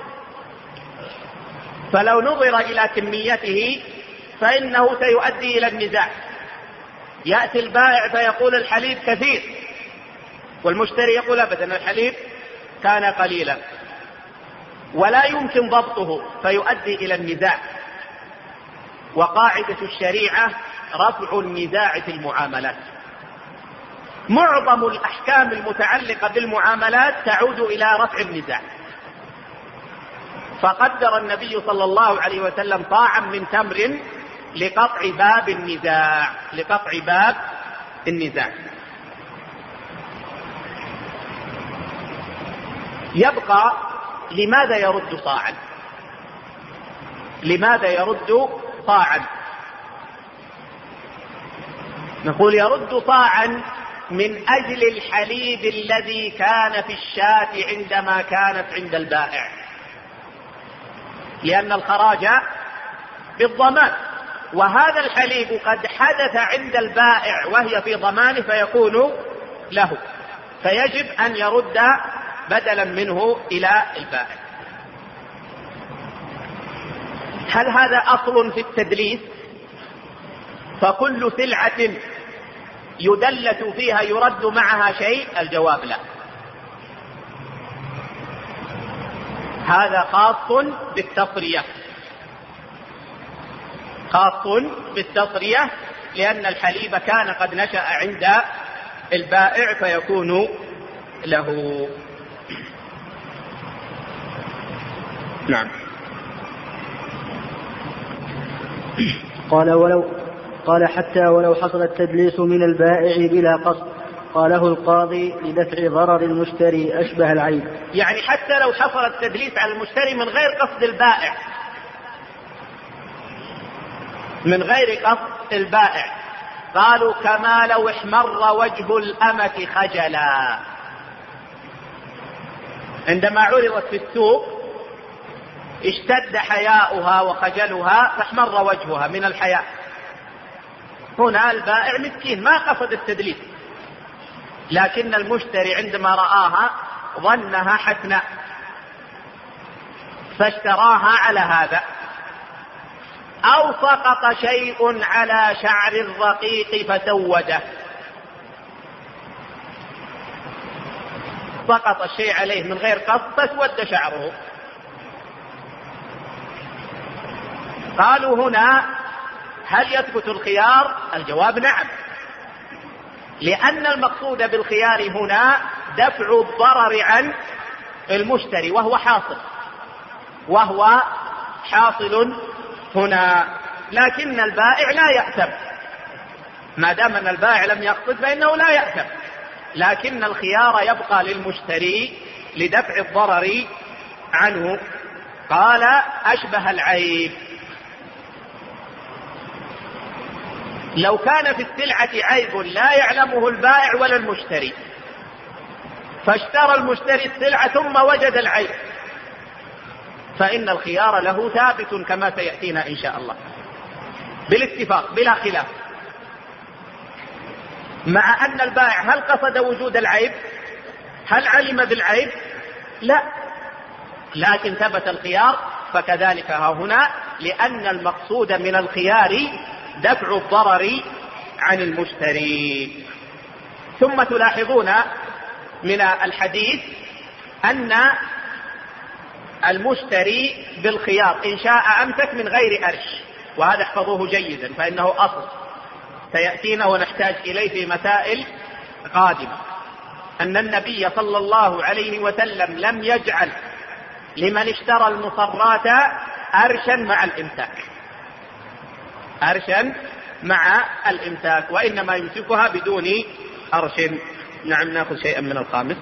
فلو نظر إلى كميته فإنه سيؤدي إلى النزاع. يأتي البائع فيقول الحليب كثير، والمشتري يقول أبدا الحليب كان قليلا، ولا يمكن ضبطه فيؤدي إلى النزاع. وقاعدة الشريعة رفع النزاع في المعاملات. معظم الأحكام المتعلقة بالمعاملات تعود إلى رفع النزاع. فقدر النبي صلى الله عليه وسلم صاعا من تمر لقطع باب النزاع، لقطع باب النزاع. يبقى لماذا يرد صاعا؟ لماذا يرد صاعا؟ نقول يرد صاعا من أجل الحليب الذي كان في الشاة عندما كانت عند البائع، لأن الخراج بالضمان، وهذا الحليب قد حدث عند البائع وهي في ضمانه فيكون له، فيجب أن يرد بدلا منه إلى البائع. هل هذا أصل في التدليس؟ فكل سلعة يدلس فيها يرد معها شيء؟ الجواب لا. هذا خاص بالتصرية، خاص بالتصرية، لأن الحليب كان قد نشأ عند البائع فيكون له. نعم. قال حتى ولو حصل التدليس من البائع بلا قصد، قاله القاضي لدفع ضرر المشتري أشبه العيب. يعني حتى لو حصل التدليس على المشتري من غير قصد البائع، من غير قصد البائع، قالوا كما لو احمر وجه الأمة خجلا. عندما عرضت في السوق اشتد حياؤها وخجلها فاحمر وجهها من الحياء. هنا البائع مسكين ما قصد التدليس، لكن المشتري عندما رآها ظنها حسناء فاشتراها على هذا. أو سقط شيء على شعر الرقيق فسوده، سقط الشيء عليه من غير قصد فسود شعره. قالوا هنا هل يثبت الخيار؟ الجواب نعم، لأن المقصود بالخيار هنا دفع الضرر عن المشتري، وهو حاصل هنا. لكن البائع لا يأثم، ما دام أن البائع لم يقصد فإنه لا يأثم، لكن الخيار يبقى للمشتري لدفع الضرر عنه. قال أشبه العيب. لو كان في السلعة عيب لا يعلمه البائع ولا المشتري، فاشترى المشتري السلعة ثم وجد العيب، فإن الخيار له ثابت كما سيأتينا إن شاء الله بالاتفاق بلا خلاف. مع أن البائع هل قصد وجود العيب؟ هل علم بالعيب؟ لا، لكن ثبت الخيار. فكذلك ها هنا، لأن المقصود من الخيار دفع الضرر عن المشتري. ثم تلاحظون من الحديث أن المشتري بالخيار إن شاء أمسك من غير أرش، وهذا احفظوه جيدا فإنه أصل سيأتينا ونحتاج إليه في مسائل قادمة. أن النبي صلى الله عليه وسلم لم يجعل لمن اشترى المصرات أرشا مع الإمساك، أرشا مع الإمساك، وإنما يمسكها بدون أرش. نعم. نأخذ شيئا من الخامس.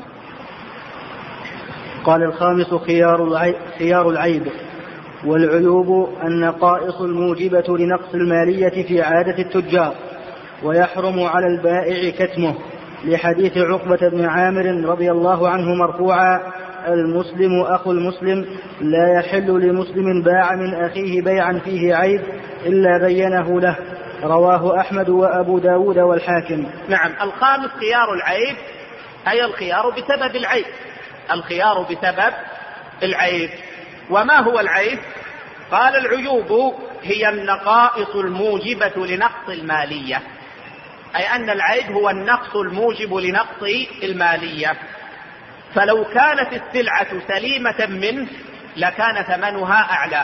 قال الخامس خيار العيب. والعيوب النقائص الموجبة لنقص المالية في عادة التجار، ويحرم على البائع كتمه، لحديث عقبة بن عامر رضي الله عنه مرفوعا: المسلم أخو المسلم لا يحل لمسلم باع من أخيه بيعا فيه عيب إلا بينه له. رواه أحمد وأبو داود والحاكم. نعم. الخامس خيار العيب، أي الخيار بسبب العيب. الخيار بسبب العيب. وما هو العيب؟ قال العيوب هي النقائص الموجبة لنقص المالية، أي أن العيب هو النقص الموجب لنقص المالية. فلو كانت السلعة سليمة منه لكان ثمنها أعلى.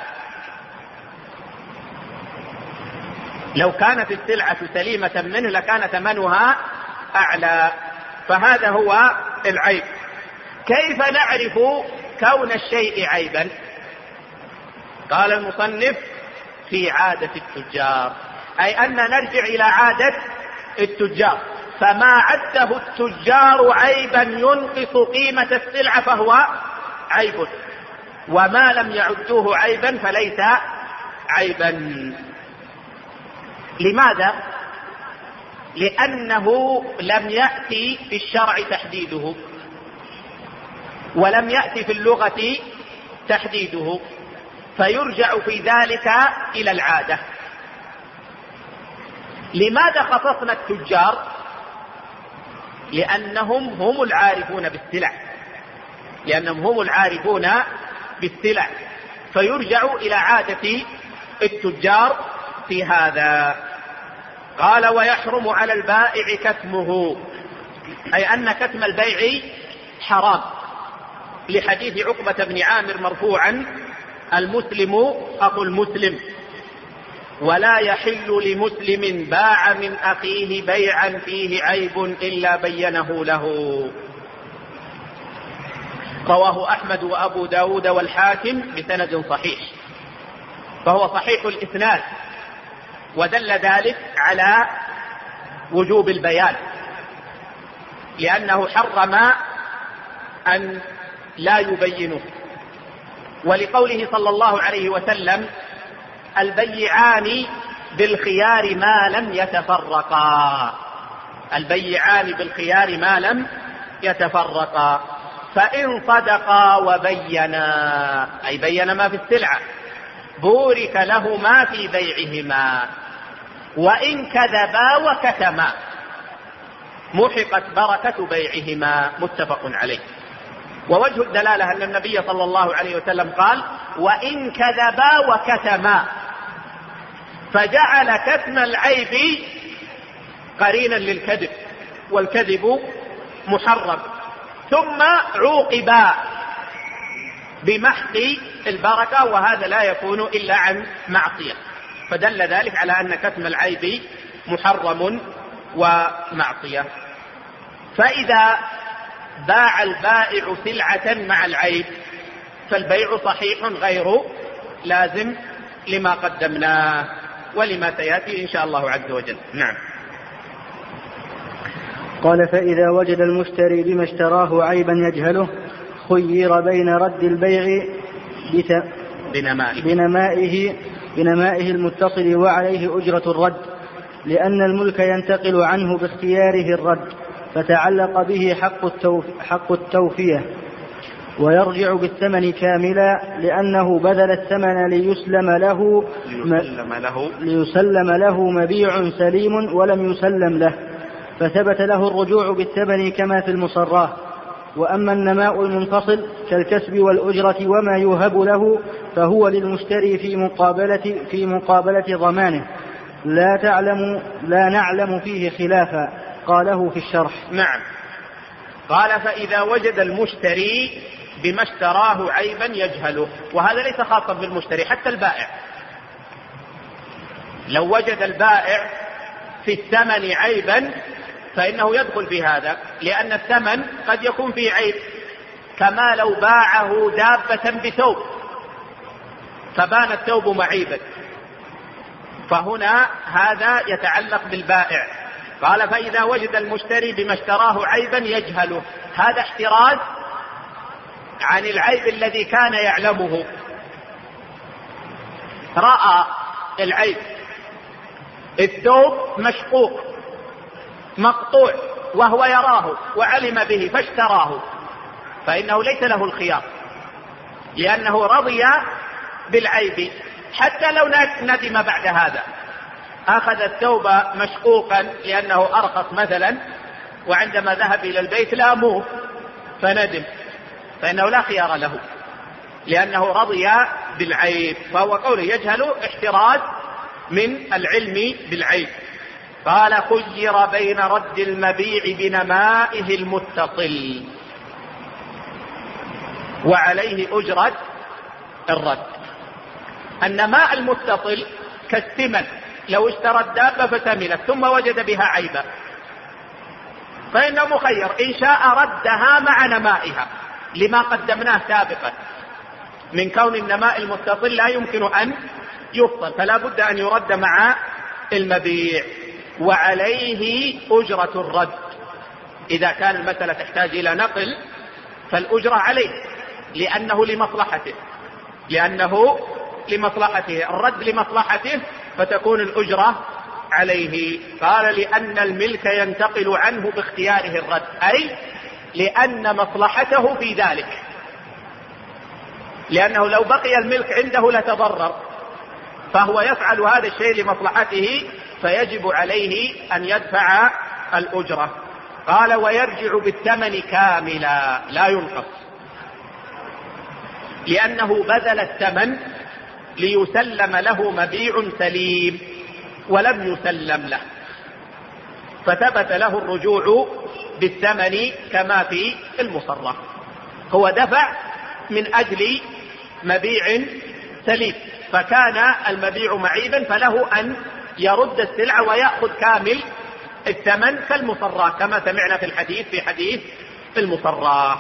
لو كانت السلعة سليمة منه لكان ثمنها أعلى. فهذا هو العيب. كيف نعرف كون الشيء عيبا؟ قال المصنف في عادة التجار، أي أن نرجع إلى عادة التجار. فما عده التجار عيبا ينقص قيمة السلعة فهو عيب، وما لم يعدوه عيبا فليس عيبا. لماذا؟ لأنه لم يأتي في الشرع تحديده، ولم يأتي في اللغة تحديده، فيرجع في ذلك إلى العادة. لماذا خصصنا التجار؟ لأنهم هم العارفون بالسلع، لأنهم هم العارفون بالسلع، فيرجع إلى عادة التجار في هذا. قال ويحرم على البائع كتمه، أي أن كتم البيع حرام، لحديث عقبة بن عامر مرفوعا: المسلم أخو المسلم، ولا يحل لمسلم باع من أخيه بيعا فيه عيب إلا بينه له. رواه أحمد وأبو داود والحاكم بسند صحيح، فهو صحيح الإسناد، ودل ذلك على وجوب البيان، لأنه حرم أن لا يبينه. ولقوله صلى الله عليه وسلم: البيعان بالخيار ما لم يتفرقا. البيعان بالخيار ما لم يتفرقا، فإن صدقا وبينا، أي بينا ما في السلعة، بورك لهما في بيعهما، وإن كذبا وكتما محقت بركة بيعهما. متفق عليه. ووجه الدلالة أن النبي صلى الله عليه وسلم قال: وإن كذبا وكتما، فجعل كتم العيب قرينا للكذب، والكذب محرم، ثم عوقبا بمحق البركة، وهذا لا يكون إلا عن معصية، فدل ذلك على أن كتم العيب محرم ومعصية. فإذا باع البائع سلعة مع العيب فالبيع صحيح غير لازم لما قدمناه ولما سيأتي إن شاء الله عز وجل. نعم. قال: فإذا وجد المشتري بما اشتراه عيبا يجهله خير بين رد البيع بنمائه المتصل وعليه أجرة الرد، لأن الملك ينتقل عنه باختياره الرد، فتعلق به حق التوفية، ويرجع بالثمن كاملا، لأنه بذل الثمن ليسلم له مبيع سليم ولم يسلم له، فثبت له الرجوع بالثمن كما في المصراه. وأما النماء المنفصل كالكسب والأجرة وما يوهب له فهو للمشتري في مقابلة ضمانه، لا نعلم فيه خلافا، قاله في الشرح. نعم. قال: فإذا وجد المشتري بما اشتراه عيبا يجهله، وهذا ليس خاصا بالمشتري، حتى البائع لو وجد البائع في الثمن عيبا فإنه يدخل في هذا، لأن الثمن قد يكون فيه عيب، كما لو باعه دابة بثوب فبان الثوب معيبا، فهنا هذا يتعلق بالبائع. قال: فإذا وجد المشتري بما اشتراه عيبا يجهله، هذا احتراز عن العيب الذي كان يعلمه. رأى العيب، الثوب مشقوق مقطوع وهو يراه وعلم به فاشتراه، فإنه ليس له الخيار، لأنه رضي بالعيب حتى لو ندم بعد هذا. أخذ الثوب مشقوقا لأنه أرخص مثلا، وعندما ذهب إلى البيت لاموه فندم، فإنه لا خيار له لأنه رضي بالعيب. فهو قوله يجهل احتراز من العلم بالعيب. قال خير بين رد المبيع بنمائه المتصل وعليه أجرة الرد. النماء المتصل كالثمن، لو اشترى الدابة فثمنت ثم وجد بها عيبا فإنه مخير إن شاء ردها مع نمائها لما قدمناه سابقا من كون النماء المتصل لا يمكن أن يفصل، فلا بد أن يرد مع المبيع. وعليه أجرة الرد، إذا كان المسألة تحتاج إلى نقل فالأجرة عليه لأنه لمصلحته، الرد لمصلحته فتكون الأجرة عليه. قال لأن الملك ينتقل عنه باختياره الرد، أي لأن مصلحته في ذلك، لأنه لو بقي الملك عنده لتضرر، فهو يفعل هذا الشيء لمصلحته فيجب عليه أن يدفع الأجرة. قال ويرجع بالثمن كاملا لا ينقص، لأنه بذل الثمن ليسلم له مبيع سليم ولم يسلم له، فثبت له الرجوع بالثمن كما في المصرح. هو دفع من أجل مبيع سليم، فكان المبيع معيبا فله أن يرد السلعة ويأخذ كامل الثمن كالمصرح كما سمعنا في الحديث في حديث المصرح.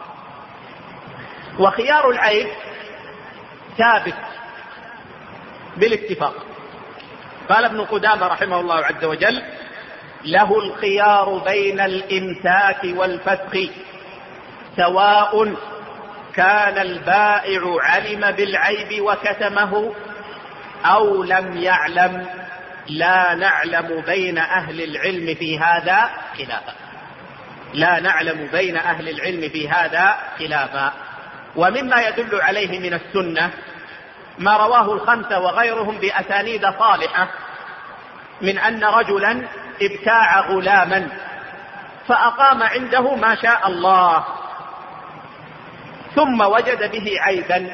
وخيار العيب ثابت بالاتفاق. قال ابن قدامة رحمه الله عز وجل له الخيار بين الإمساك والفسخ سواء كان البائع علم بالعيب وكتمه أو لم يعلم، لا نعلم بين أهل العلم في هذا خلافا. لا نعلم بين أهل العلم في هذا خلافا. ومما يدل عليه من السنة ما رواه الخمسة وغيرهم بأسانيد صالحة من أن رجلا ابتاع غلاما فأقام عنده ما شاء الله ثم وجد به عيبا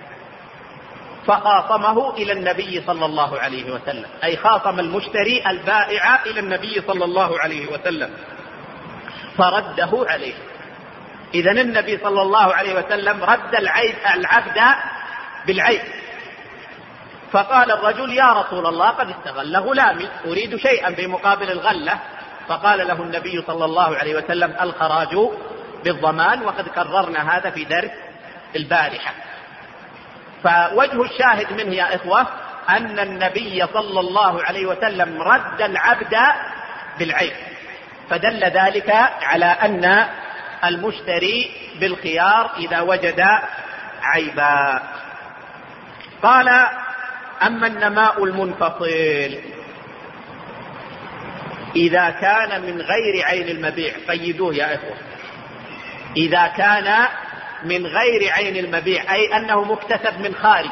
فخاصمه إلى النبي صلى الله عليه وسلم، أي خاصم المشتري البائع إلى النبي صلى الله عليه وسلم فرده عليه. إذن النبي صلى الله عليه وسلم رد العبد بالعيب. فقال الرجل يا رسول الله قد استغل غلامي أريد شيئا بمقابل الغلة، فقال له النبي صلى الله عليه وسلم الخراج بالضمان، وقد كررنا هذا في درس البارحة. فوجه الشاهد منه يا إخوة أن النبي صلى الله عليه وسلم رد العبد بالعيب، فدل ذلك على أن المشتري بالخيار إذا وجد عيبا. قال أما النماء المنفصل إذا كان من غير عين المبيع، قيدوه يا إخوة، إذا كان من غير عين المبيع أي أنه مكتسب من خارج،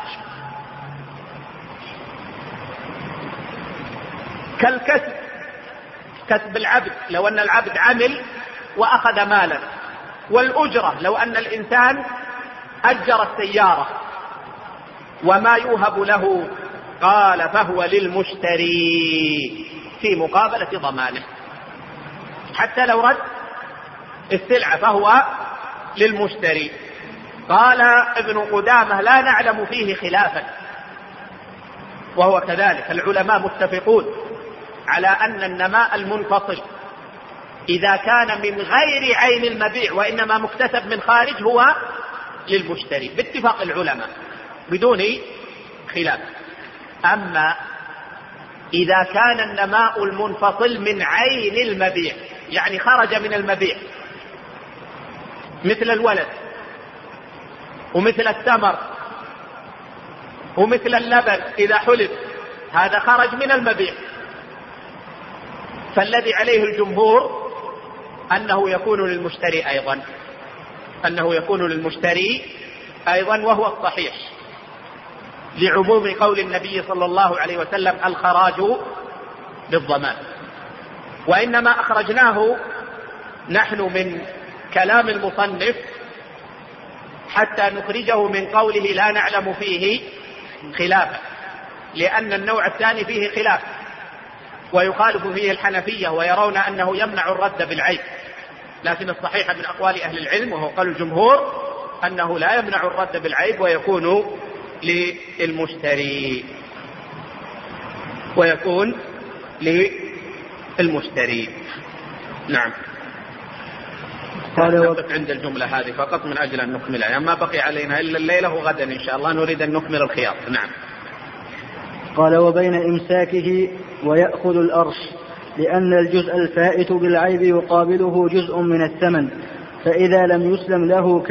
كالكسب، كسب العبد لو أن العبد عمل وأخذ مالا، والأجرة لو أن الإنسان أجر السيارة وما يوهب له، قال فهو للمشتري في مقابلة ضمانه، حتى لو رد السلعة فهو للمشتري. قال ابن قدامة لا نعلم فيه خلافا، وهو كذلك العلماء متفقون على أن النماء المنفصل إذا كان من غير عين المبيع وإنما مكتسب من خارج هو للمشتري باتفاق العلماء بدون خلاف. أما إذا كان النماء المنفصل من عين المبيع يعني خرج من المبيع، مثل الولد ومثل التمر ومثل اللبن إذا حلب، هذا خرج من المبيع، فالذي عليه الجمهور أنه يكون للمشتري أيضا. أنه يكون للمشتري أيضا وهو الصحيح، لعموم قول النبي صلى الله عليه وسلم الخراج بالضمان. وإنما أخرجناه نحن من كلام المصنف حتى نخرجه من قوله لا نعلم فيه خلافا، لأن النوع الثاني فيه خلاف ويخالف فيه الحنفية ويرون أنه يمنع الرد بالعيب، لكن الصحيح من أقوال أهل العلم وهو قول الجمهور أنه لا يمنع الرد بالعيب ويكون للمشتري. نعم. نقف عند الجملة هذه فقط من أجل أن نكملها، ما بقي علينا إلا الليلة وغدا إن شاء الله نريد أن نكمل الخياط. نعم. قال وبين إمساكه ويأخذ الأرش، لأن الجزء الفائت بالعيب يقابله جزء من الثمن، فإذا لم يسلم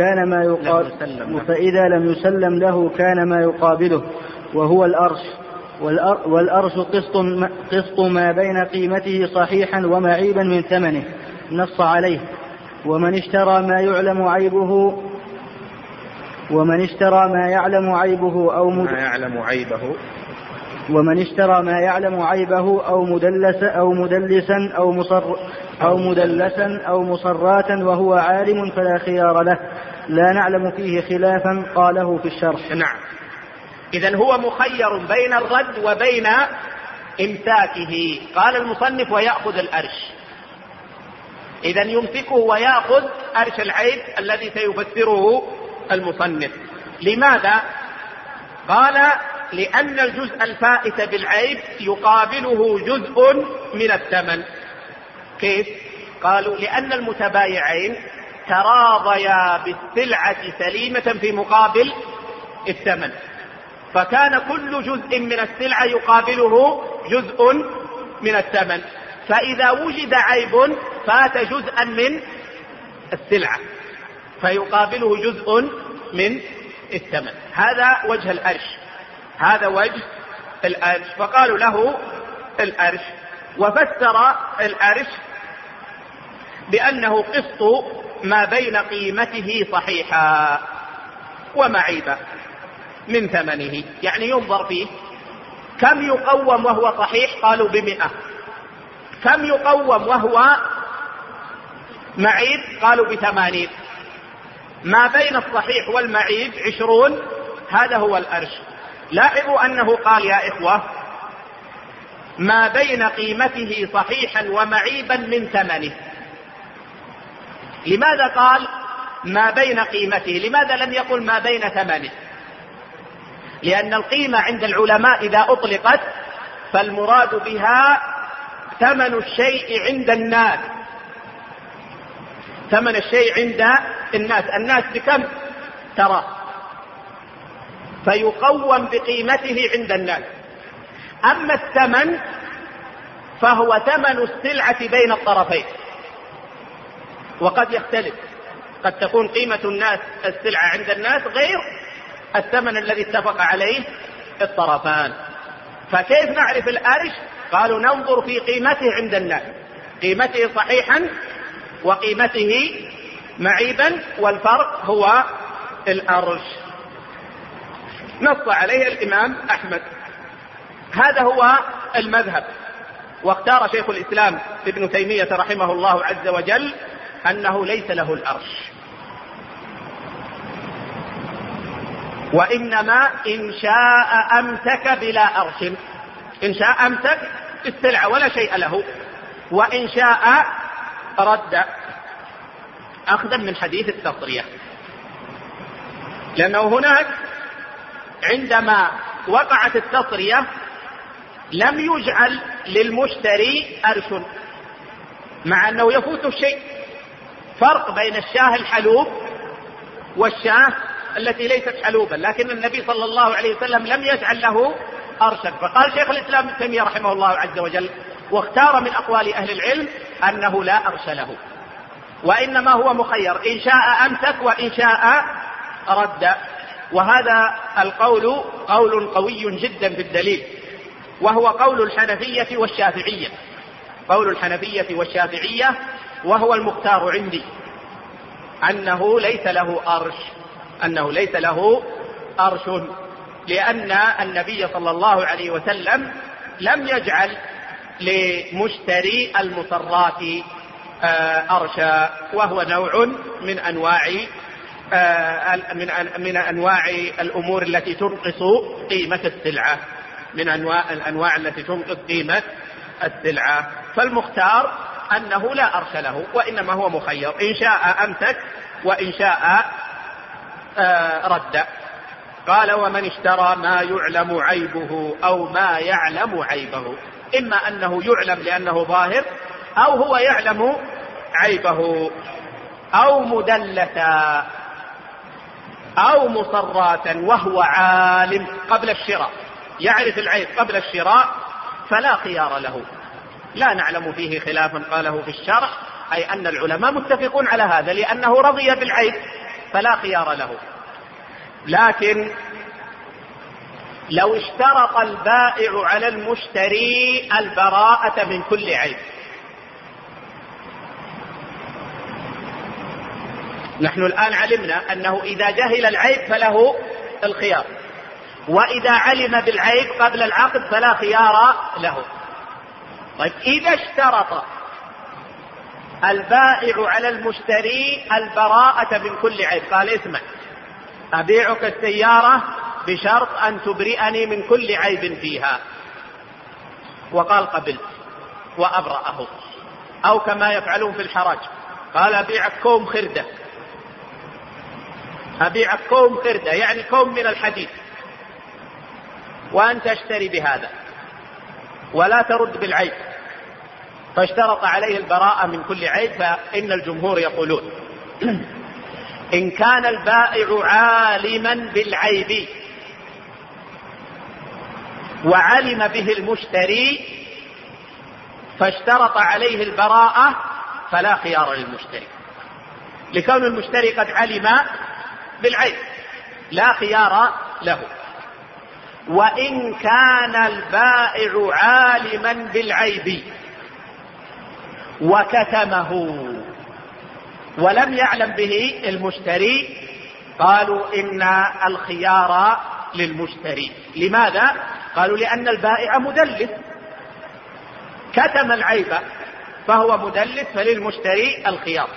له كان ما يقابله وهو الأرش. والأرش قسط ما بين قيمته صحيحا ومعيبا من ثمنه، نص عليه. ومن اشترى ما يعلم عيبه أو مدلسا أو مصراتا وهو عالم فلا خيار له، لا نعلم فيه خلافا قاله في الشرح. نعم. إذن هو مخير بين الرد وبين إمساكه. قال المصنف ويأخذ الأرش، إذن يمسكه ويأخذ أرش العيب الذي سيفسره المصنف. لماذا؟ قال لأن الجزء الفائت بالعيب يقابله جزء من الثمن. كيف؟ قالوا لأن المتبايعين تراضيا بالسلعة سليمة في مقابل الثمن، فكان كل جزء من السلعة يقابله جزء من الثمن، فإذا وجد عيب فات جزءا من السلعة فيقابله جزء من الثمن. هذا وجه الأرش، فقالوا له الأرش. وفسر الأرش بأنه قسط ما بين قيمته صحيحا ومعيبا من ثمنه، يعني ينظر فيه كم يقوم وهو صحيح، قالوا 100. كم يقوم وهو معيب، قالوا 80. ما بين الصحيح والمعيب 20. هذا هو الأرش. لاحظوا أنه قال يا إخوة ما بين قيمته صحيحا ومعيبا من ثمنه. لماذا قال ما بين قيمته؟ لماذا لم يقل ما بين ثمنه؟ لأن القيمة عند العلماء إذا أطلقت فالمراد بها ثمن الشيء عند الناس. ثمن الشيء عند الناس بكم ترى، فيقوم بقيمته عند الناس. أما الثمن فهو ثمن السلعة بين الطرفين، وقد يختلف، قد تكون قيمة السلعة عند الناس غير الثمن الذي اتفق عليه الطرفان. فكيف نعرف الأرش؟ قالوا ننظر في قيمته عند الناس، قيمته صحيحا وقيمته معيبا، والفرق هو الأرش. نص عليه الإمام أحمد. هذا هو المذهب. واختار شيخ الإسلام ابن تيمية رحمه الله عز وجل أنه ليس له الأرش، وإنما إن شاء أمسك بلا أرش. إن شاء أمسك السلعة ولا شيء له، وإن شاء رد، أخذا من حديث التصرية. لأنه هناك عندما وقعت التصرية لم يجعل للمشتري أرش، مع أنه يفوت الشيء. فرق بين الشاه الحلوب والشاه التي ليست حلوبا، لكن النبي صلى الله عليه وسلم لم يجعل له أرشا. فقال شيخ الإسلام ابن تيمية رحمه الله عز وجل واختار من أقوال أهل العلم أنه لا أرش له، وإنما هو مخير، إن شاء أمسك وإن شاء رد. وهذا القول قول قوي جدا بالدليل، وهو قول الحنفية والشافعية. قول الحنفية والشافعية وهو المختار عندي، أنه ليس له أرش، لأن النبي صلى الله عليه وسلم لم يجعل لمشتري المصرات أرشا، وهو نوع من أنواع الأمور التي تنقص قيمة السلعة، من الأنواع التي تنقص قيمة السلعة. فالمختار أنه لا أرش له، وإنما هو مخير، إن شاء أمسك وإن شاء رد. قال: ومن اشترى ما يعلم عيبه أو ما يعلم عيبه، إما أنه يعلم لأنه ظاهر، أو هو يعلم عيبه، أو مدلسا، أو مصراتا وهو عالم قبل الشراء، يعرف العيب قبل الشراء فلا خيار له. لا نعلم فيه خلافا قاله في الشرح، أي أن العلماء متفقون على هذا، لأنه رضي بالعيب فلا خيار له. لكن لو اشترط البائع على المشتري البراءة من كل عيب، نحن الآن علمنا أنه إذا جهل العيب فله الخيار، وإذا علم بالعيب قبل العقد فلا خيار له. طيب، إذا اشترط البائع على المشتري البراءة من كل عيب، قال: اسمع، أبيعك السيارة بشرط أن تبرئني من كل عيب فيها، وقال: قبلت، وأبرأه. أو كما يفعلون في الحراج، قال: أبيعك كوم خردة، أبيعك كوم خردة يعني كوم من الحديد، وأنت اشتري بهذا ولا ترد بالعيب، فاشترط عليه البراءة من كل عيب. فإن الجمهور يقولون: إن كان البائع عالما بالعيب وعلم به المشتري فاشترط عليه البراءة فلا خيار للمشتري، لكون المشتري قد علم بالعيب، لا خيار له. وإن كان البائع عالما بالعيب وكتمه ولم يعلم به المشتري، قالوا إن الخيار للمشتري. لماذا؟ قالوا: لأن البائع مدلس، كتم العيب فهو مدلس، فللمشتري الخيار.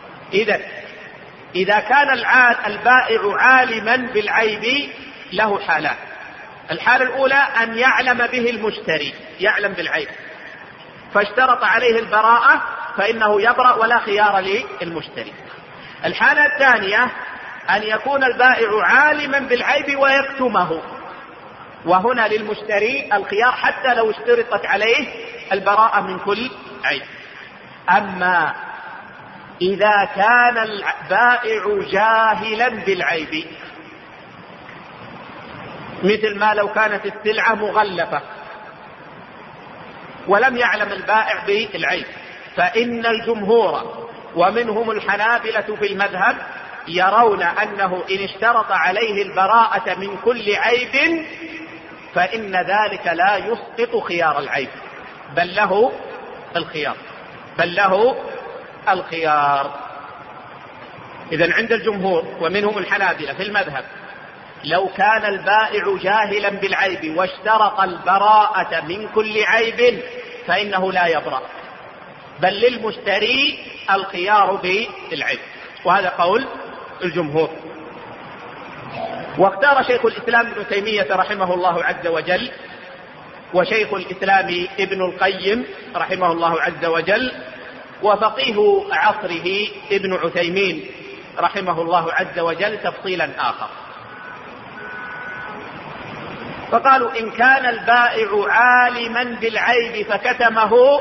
إذا كان البائع عالما بالعيب له حالان: الحالة الأولى أن يعلم به المشتري، يعلم بالعيب فاشترط عليه البراءة فإنه يبرأ ولا خيار للمشتري. الحالة الثانية أن يكون البائع عالما بالعيب ويكتمه، وهنا للمشتري الخيار حتى لو اشترطت عليه البراءة من كل عيب. أما إذا كان البائع جاهلا بالعيب، مثل ما لو كانت السلعة مغلفة ولم يعلم البائع بالعيب، فإن الجمهور ومنهم الحنابلة في المذهب يرون أنه إن اشترط عليه البراءة من كل عيب فإن ذلك لا يسقط خيار العيب، بل له الخيار. إذن عند الجمهور ومنهم الحنابلة في المذهب لو كان البائع جاهلا بالعيب واشترط البراءة من كل عيب فإنه لا يبرأ، بل للمشتري الخيار بالعيب، وهذا قول الجمهور. واختار شيخ الإسلام ابن تيمية رحمه الله عز وجل وشيخ الإسلام ابن القيم رحمه الله عز وجل وفقيه عصره ابن عثيمين رحمه الله عز وجل تفصيلا آخر، فقالوا: إن كان البائع عالما بالعيب فكتمه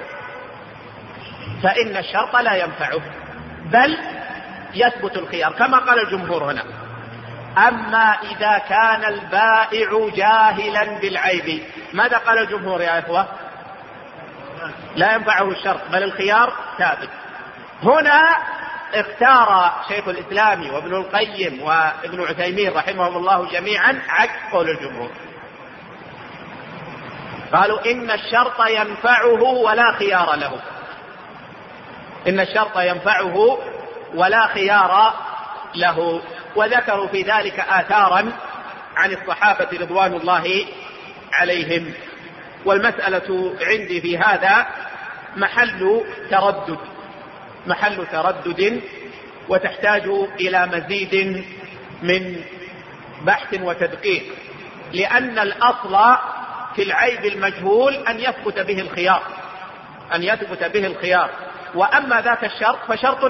فإن الشرط لا ينفعه، بل يثبت الخيار كما قال الجمهور هنا. أما إذا كان البائع جاهلا بالعيب، ماذا قال الجمهور يا إخوة؟ لا ينفعه الشرط بل الخيار ثابت. هنا اختار شيخ الإسلام وابن القيم وابن عثيمين رحمهم الله جميعا عكس قول الجمهور، قالوا: إن الشرط ينفعه ولا خيار له، إن الشرط ينفعه ولا خيار له. وذكروا في ذلك آثارا عن الصحابة رضوان الله عليهم. والمسألة عندي في هذا محل تردد وتحتاج إلى مزيد من بحث وتدقيق، لأن الأصل في العيب المجهول أن يثبت به الخيار، وأما ذاك الشرط فشرط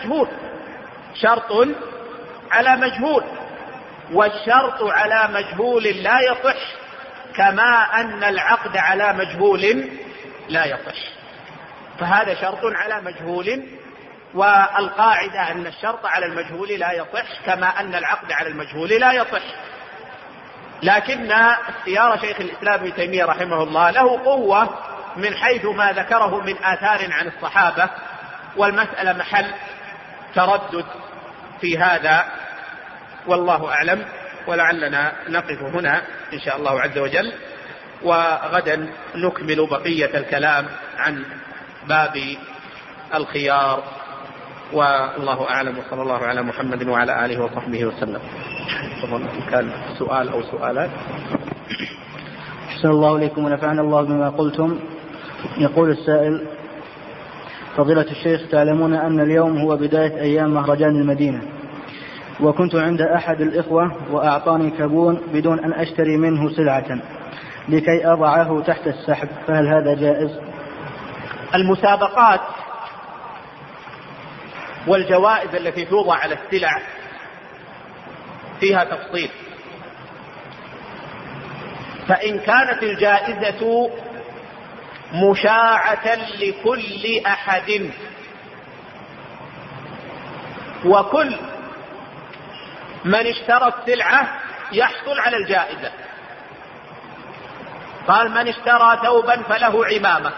على مجهول، والشرط على مجهول لا يصح، كما أن العقد على مجهول لا يصح. فهذا شرط على مجهول، والقاعدة أن الشرط على المجهول لا يصح كما أن العقد على المجهول لا يصح. لكن اختيار شيخ الإسلام ابن تيمية رحمه الله له قوة من حيث ما ذكره من آثار عن الصحابة، والمسألة محل تردد في هذا، والله أعلم. ولعلنا نقف هنا إن شاء الله عز وجل، وغدا نكمل بقية الكلام عن باب الخيار، والله أعلم، وصلى الله على محمد وعلى آله وصحبه وسلم. كان سؤال أو سؤالات؟ أحسن الله إليكم ونفعنا الله بما قلتم. يقول السائل: فضيلة الشيخ، تعلمون أن اليوم هو بداية أيام مهرجان المدينة، وكنت عند أحد الإخوة وأعطاني كابون بدون أن أشتري منه سلعة لكي أضعه تحت السحب، فهل هذا جائز؟ المسابقات والجوائز التي توضع على السلع فيها تفصيل، فإن كانت الجائزة مشاعة لكل أحد وكل من اشترى السلعة يحصل على الجائزة، قال من اشترى ثوبا فله عمامة،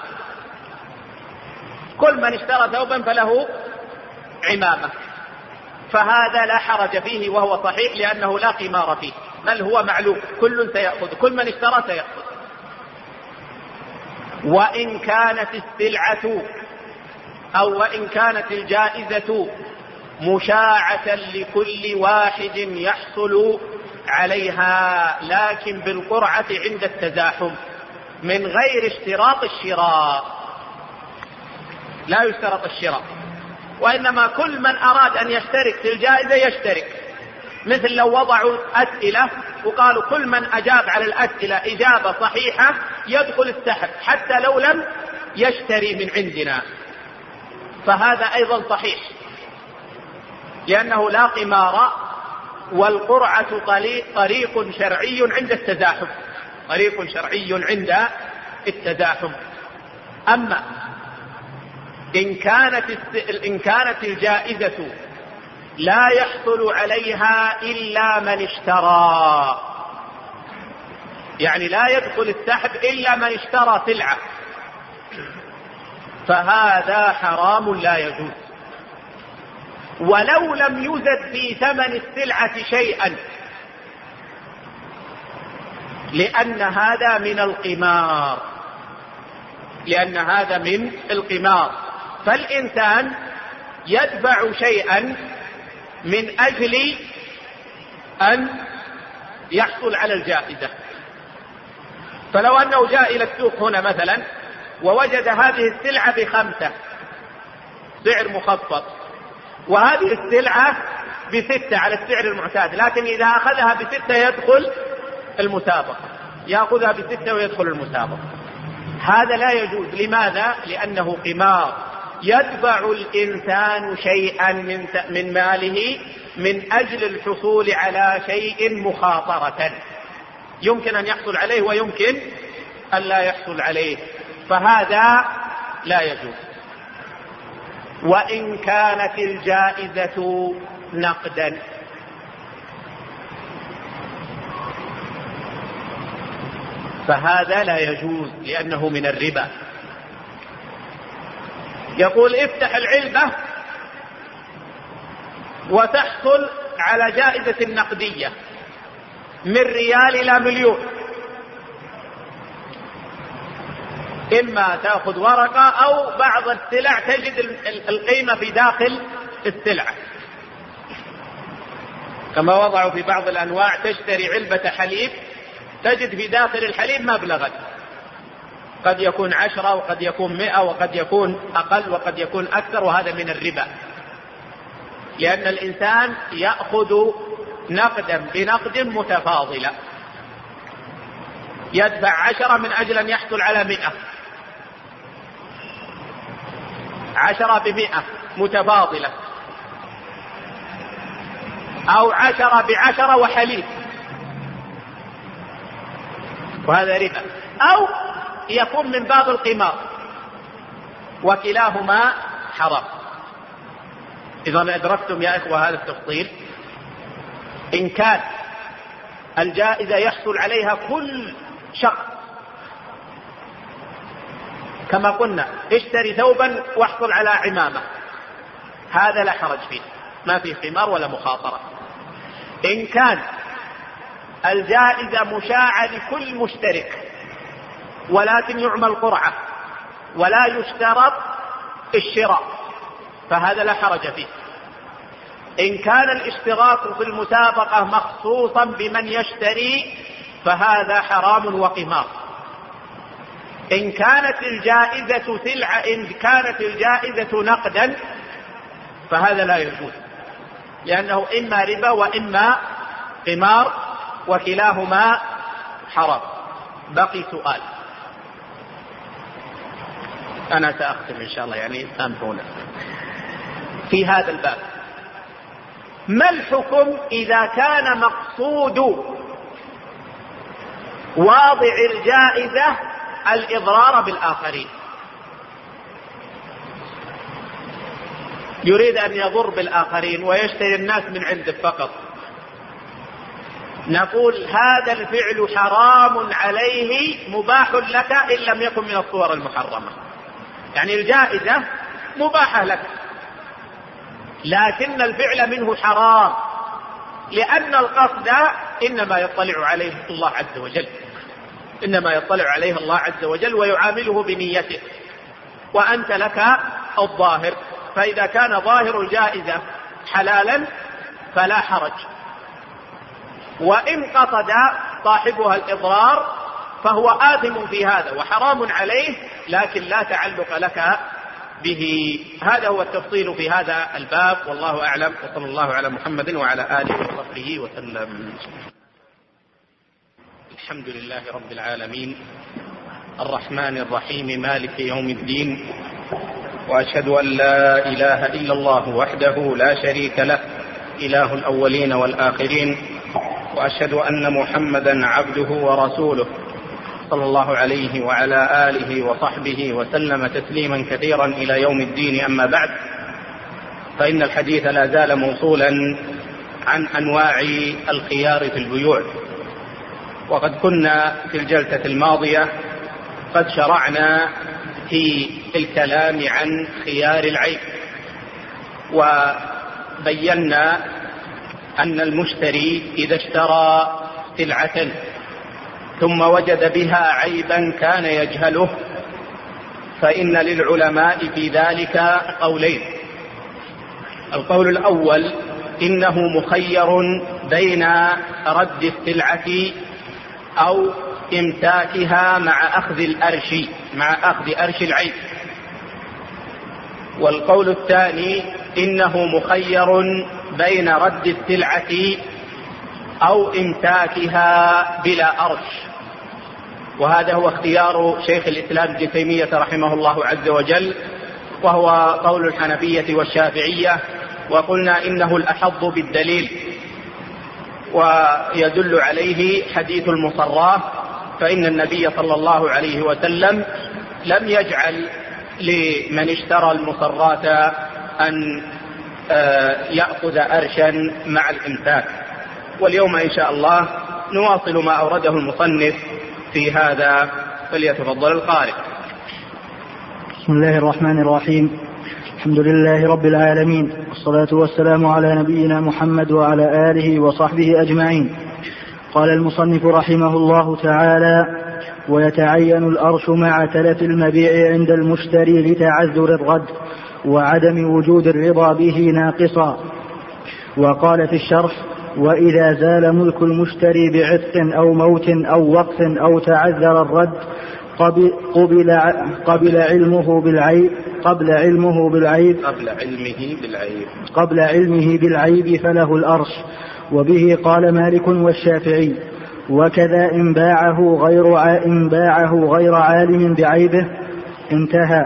كل من اشترى ثوبا فله عمامة، فهذا لا حرج فيه وهو صحيح، لأنه لا قمار فيه، بل هو معلوم كل سيأخذ، كل من اشترى سيأخذ. وإن كانت السلعة أو وإن كانت الجائزة مشاعة لكل واحد يحصل عليها، لكن بالقرعة عند التزاحم من غير اشتراط الشراء، لا يشترط الشراء، وإنما كل من أراد أن يشترك في الجائزة يشترك. مثل لو وضعوا أسئلة وقالوا كل من أجاب على الأسئلة إجابة صحيحة يدخل السحب حتى لو لم يشتري من عندنا، فهذا أيضا صحيح، لأنه لا قمار، والقرعة طريق شرعي عند التزاحم، أما إن كانت الجائزة لا يحصل عليها إلا من اشترى، يعني لا يدخل السحب إلا من اشترى سلعة، فهذا حرام لا يجوز، ولو لم يزد في ثمن السلعة شيئا، لأن هذا من القمار، فالإنسان يدفع شيئا من أجل أن يحصل على الجائزة. فلو أنه جاء إلى السوق هنا مثلا ووجد هذه السلعة ب5 سعر مخفض، وهذه السلعة ب6 على السعر المعتاد، لكن إذا أخذها ب6 يدخل المسابقة، يأخذها ب6 ويدخل المسابقة، هذا لا يجوز. لماذا؟ لأنه قمار، يدفع الإنسان شيئا من ماله من أجل الحصول على شيء مخاطرة، يمكن أن يحصل عليه ويمكن أن لا يحصل عليه، فهذا لا يجوز. وإن كانت الجائزة نقدا، فهذا لا يجوز لأنه من الربا. يقول افتح العلبة وتحصل على جائزة نقدية من ريال إلى مليون، إما تأخذ ورقة أو بعض السلع تجد القيمة في داخل السلعة، كما وضعوا في بعض الأنواع تشتري علبة حليب تجد في داخل الحليب مبلغا، قد يكون 10 وقد يكون 100 وقد يكون أقل وقد يكون أكثر، وهذا من الربا، لأن الإنسان يأخذ نقدا بنقد متفاضلة، يدفع 10 من أجل أن يحصل على 100، 10 ب100 متفاضلة، أو 10 ب10 وحليب، وهذا ربا، أو يكون من باب القمار، وكلاهما حرام. إذا أدركتم يا إخوة هذا التفصيل. إن كان الجائزة يحصل عليها كل شخص، كما قلنا اشتري ثوبا واحصل على عمامة، هذا لا حرج فيه، ما فيه قمار ولا مخاطرة. إن كان الجائزة مشاعة لكل مشترك ولكن يعمل قرعة ولا يشترط الشراء، فهذا لا حرج فيه. إن كان الاشتراك في المسابقة مخصوصا بمن يشتري فهذا حرام وقمار. إن كانت الجائزة سلعة، إن كانت الجائزة نقدا فهذا لا يجوز، لأنه إما ربا وإما قمار، وكلاهما حرام. بقي سؤال، أنا سأختم إن شاء الله، يعني سامحونا في هذا الباب. ما الحكم إذا كان مقصود واضع الجائزة الإضرار بالآخرين، يريد أن يضر بالآخرين ويشتري الناس من عنده فقط؟ نقول هذا الفعل حرام عليه مباح لك إن لم يكن من الصور المحرمة. يعني الجائزة مباحة لك لكن الفعل منه حرام، لأن القصد إنما يطلع عليه الله عز وجل، إنما يطلع عليه الله عز وجل ويعامله بنيته، وأنت لك الظاهر. فإذا كان ظاهر الجائزة حلالا فلا حرج، وإن قصد صاحبها الإضرار فهو آثم في هذا وحرام عليه، لكن لا تعلق لك به. هذا هو التفصيل في هذا الباب، والله أعلم، وصلى الله على محمد وعلى آله وصحبه وسلم. الحمد لله رب العالمين، الرحمن الرحيم، مالك يوم الدين، وأشهد أن لا إله إلا الله وحده لا شريك له، إله الأولين والآخرين، وأشهد أن محمدا عبده ورسوله، صلى الله عليه وعلى آله وصحبه وسلم تسليما كثيرا إلى يوم الدين. أما بعد، فإن الحديث لا زال موصولا عن أنواع الخيار في البيوع، وقد كنا في الجلسة الماضية قد شرعنا في الكلام عن خيار العيب، وبينا أن المشتري إذا اشترى سلعة ثم وجد بها عيبا كان يجهله فإن للعلماء في ذلك قولين. القول الأول إنه مخير بين رد السلعة أو إمساكها مع أخذ أرش العيب. والقول الثاني إنه مخير بين رد السلعة أو إمساكها بلا أرش، وهذا هو اختيار شيخ الإسلام ابن تيمية رحمه الله عز وجل، وهو قول الحنفية والشافعية، وقلنا إنه الأحظ بالدليل، ويدل عليه حديث المصراه، فإن النبي صلى الله عليه وسلم لم يجعل لمن اشترى المصرات أن يأخذ أرشا مع الإمساك. واليوم إن شاء الله نواصل ما أورده المصنف في هذا، فليتفضل القارئ. بسم الله الرحمن الرحيم، الحمد لله رب العالمين، والصلاة والسلام على نبينا محمد وعلى آله وصحبه أجمعين. قال المصنف رحمه الله تعالى: ويتعين الأرش مع تلف المبيع عند المشتري لتعذر الرد، وعدم وجود الرضا به ناقصا. وقال في الشرح: وإذا زال ملك المشتري بعتق أو موت أو وقف أو تعذر الرد قبل علمه بالعيب فله الأرش. وبه قال مالك والشافعي. وكذا إن باعه غير عالم بعيبه. انتهى.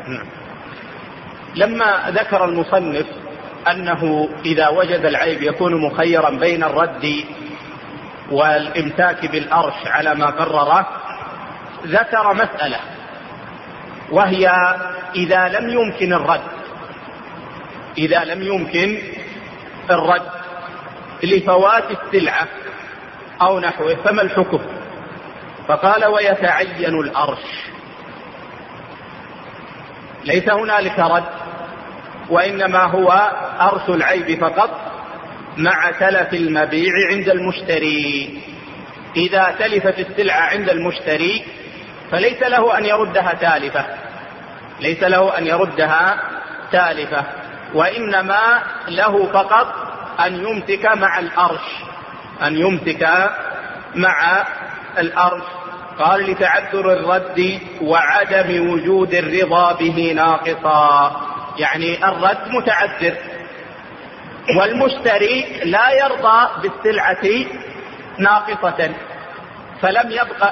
لما ذكر المصنف أنه إذا وجد العيب يكون مخيرا بين الرد والإمساك بالأرش على ما قرره، ذكر مسألة، وهي إذا لم يمكن الرد لفوات السلعة أو نحوه فما الحكم؟ فقال: ويتعين الأرش. ليس هنالك رد، وإنما هو أرش العيب فقط مع تلف المبيع عند المشتري. إذا تلفت السلعة عند المشتري فليس له أن يردها تالفة، وإنما له فقط أن يمسك مع الأرش. قال: لتعذر الرد وعدم وجود الرضا به ناقصا، يعني الرد متعذر والمشتري لا يرضى بالسلعة ناقصة، فلم يبق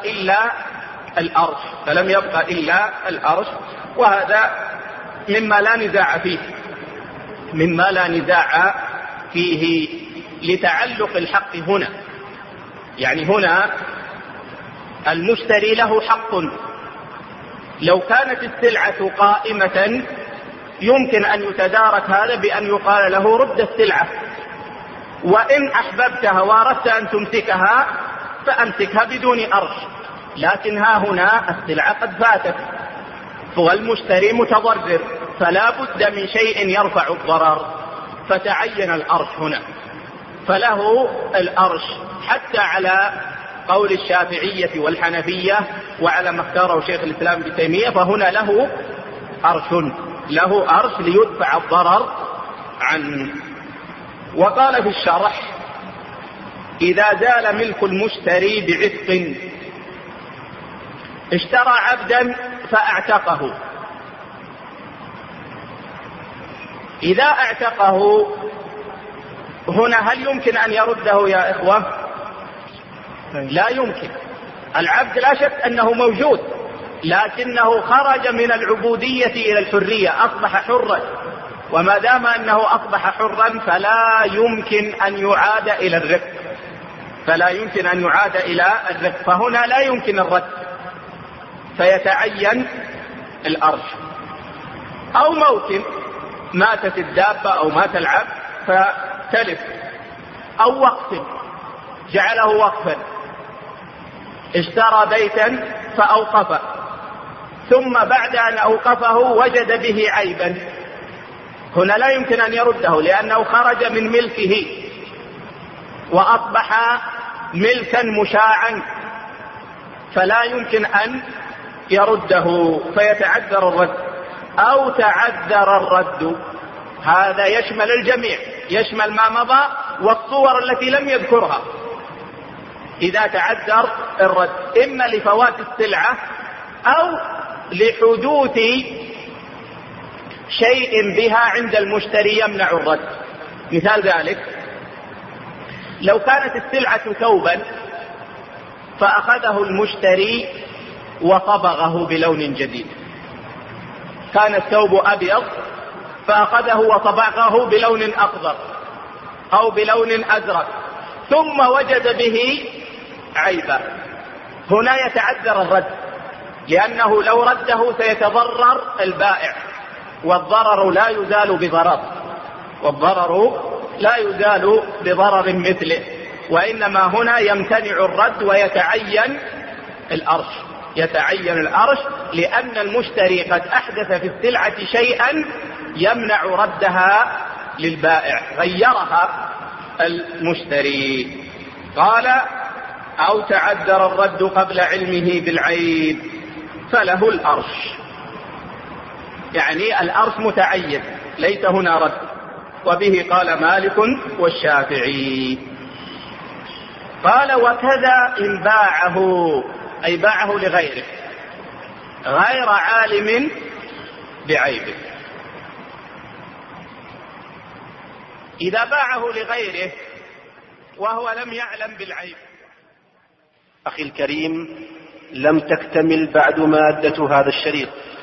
إلا الأرش. وهذا مما لا نزاع فيه لتعلق الحق هنا. يعني هنا المشتري له حق. لو كانت السلعة قائمة يمكن أن يتدارك هذا بأن يقال له: رد السلعة، وإن أحببتها وأردت أن تمسكها فأمسكها بدون أرش. لكن ها هنا السلعة قد فاتت والمشتري متضرر، فلا بد من شيء يرفع الضرر، فتعين الأرش هنا، فله الأرش، حتى على قول الشافعية والحنفية وعلى ما اختاره شيخ الإسلام ابن تيمية، فهنا له أرش ليدفع الضرر عنه. وقال في الشرح: إذا زال ملك المشتري بعتق، اشترى عبدا فاعتقه. إذا اعتقه هنا هل يمكن أن يرده يا إخوة؟ لا يمكن. العبد لا شك أنه موجود، لكنه خرج من العبودية إلى الحرية، أصبح حرا، وما دام أنه أصبح حرا فلا يمكن أن يعاد إلى الرق، فهنا لا يمكن الرد، فيتعين الأرش. أو موت، ماتت الدابة أو مات العبد فتلف. أو وقف، جعله وقفا، اشترى بيتا فأوقفه، ثم بعد أن أوقفه وجد به عيبا، هنا لا يمكن أن يرده، لأنه خرج من ملكه وأصبح ملكا مشاعا، فلا يمكن أن يرده، فيتعذر الرد. أو تعذر الرد، هذا يشمل الجميع، يشمل ما مضى والصور التي لم يذكرها. إذا تعذر الرد إما لفوات السلعة أو لحدوث شيء بها عند المشتري يمنع الرد. مثال ذلك: لو كانت السلعة ثوبا فأخذه المشتري وصبغه بلون جديد، كان الثوب أبيض فأخذه وصبغه بلون أخضر أو بلون أزرق، ثم وجد به عيبا، هنا يتعذر الرد، لأنه لو رده سيتضرر البائع، والضرر لا يزال بضرر مثله، وإنما هنا يمتنع الرد ويتعين الأرش، لأن المشتري قد أحدث في السلعة شيئا يمنع ردها للبائع، غيرها المشتري. قال: أو تعذر الرد قبل علمه بالعيب فله الأرش. يعني الأرش متعين ليس هنا رد. وبه قال مالك والشافعي. قال وكذا إن باعه، أي باعه لغيره غير عالم بعيبه. إذا باعه لغيره وهو لم يعلم بالعيب. أخي الكريم، لم تكتمل بعد مادة هذا الشريط،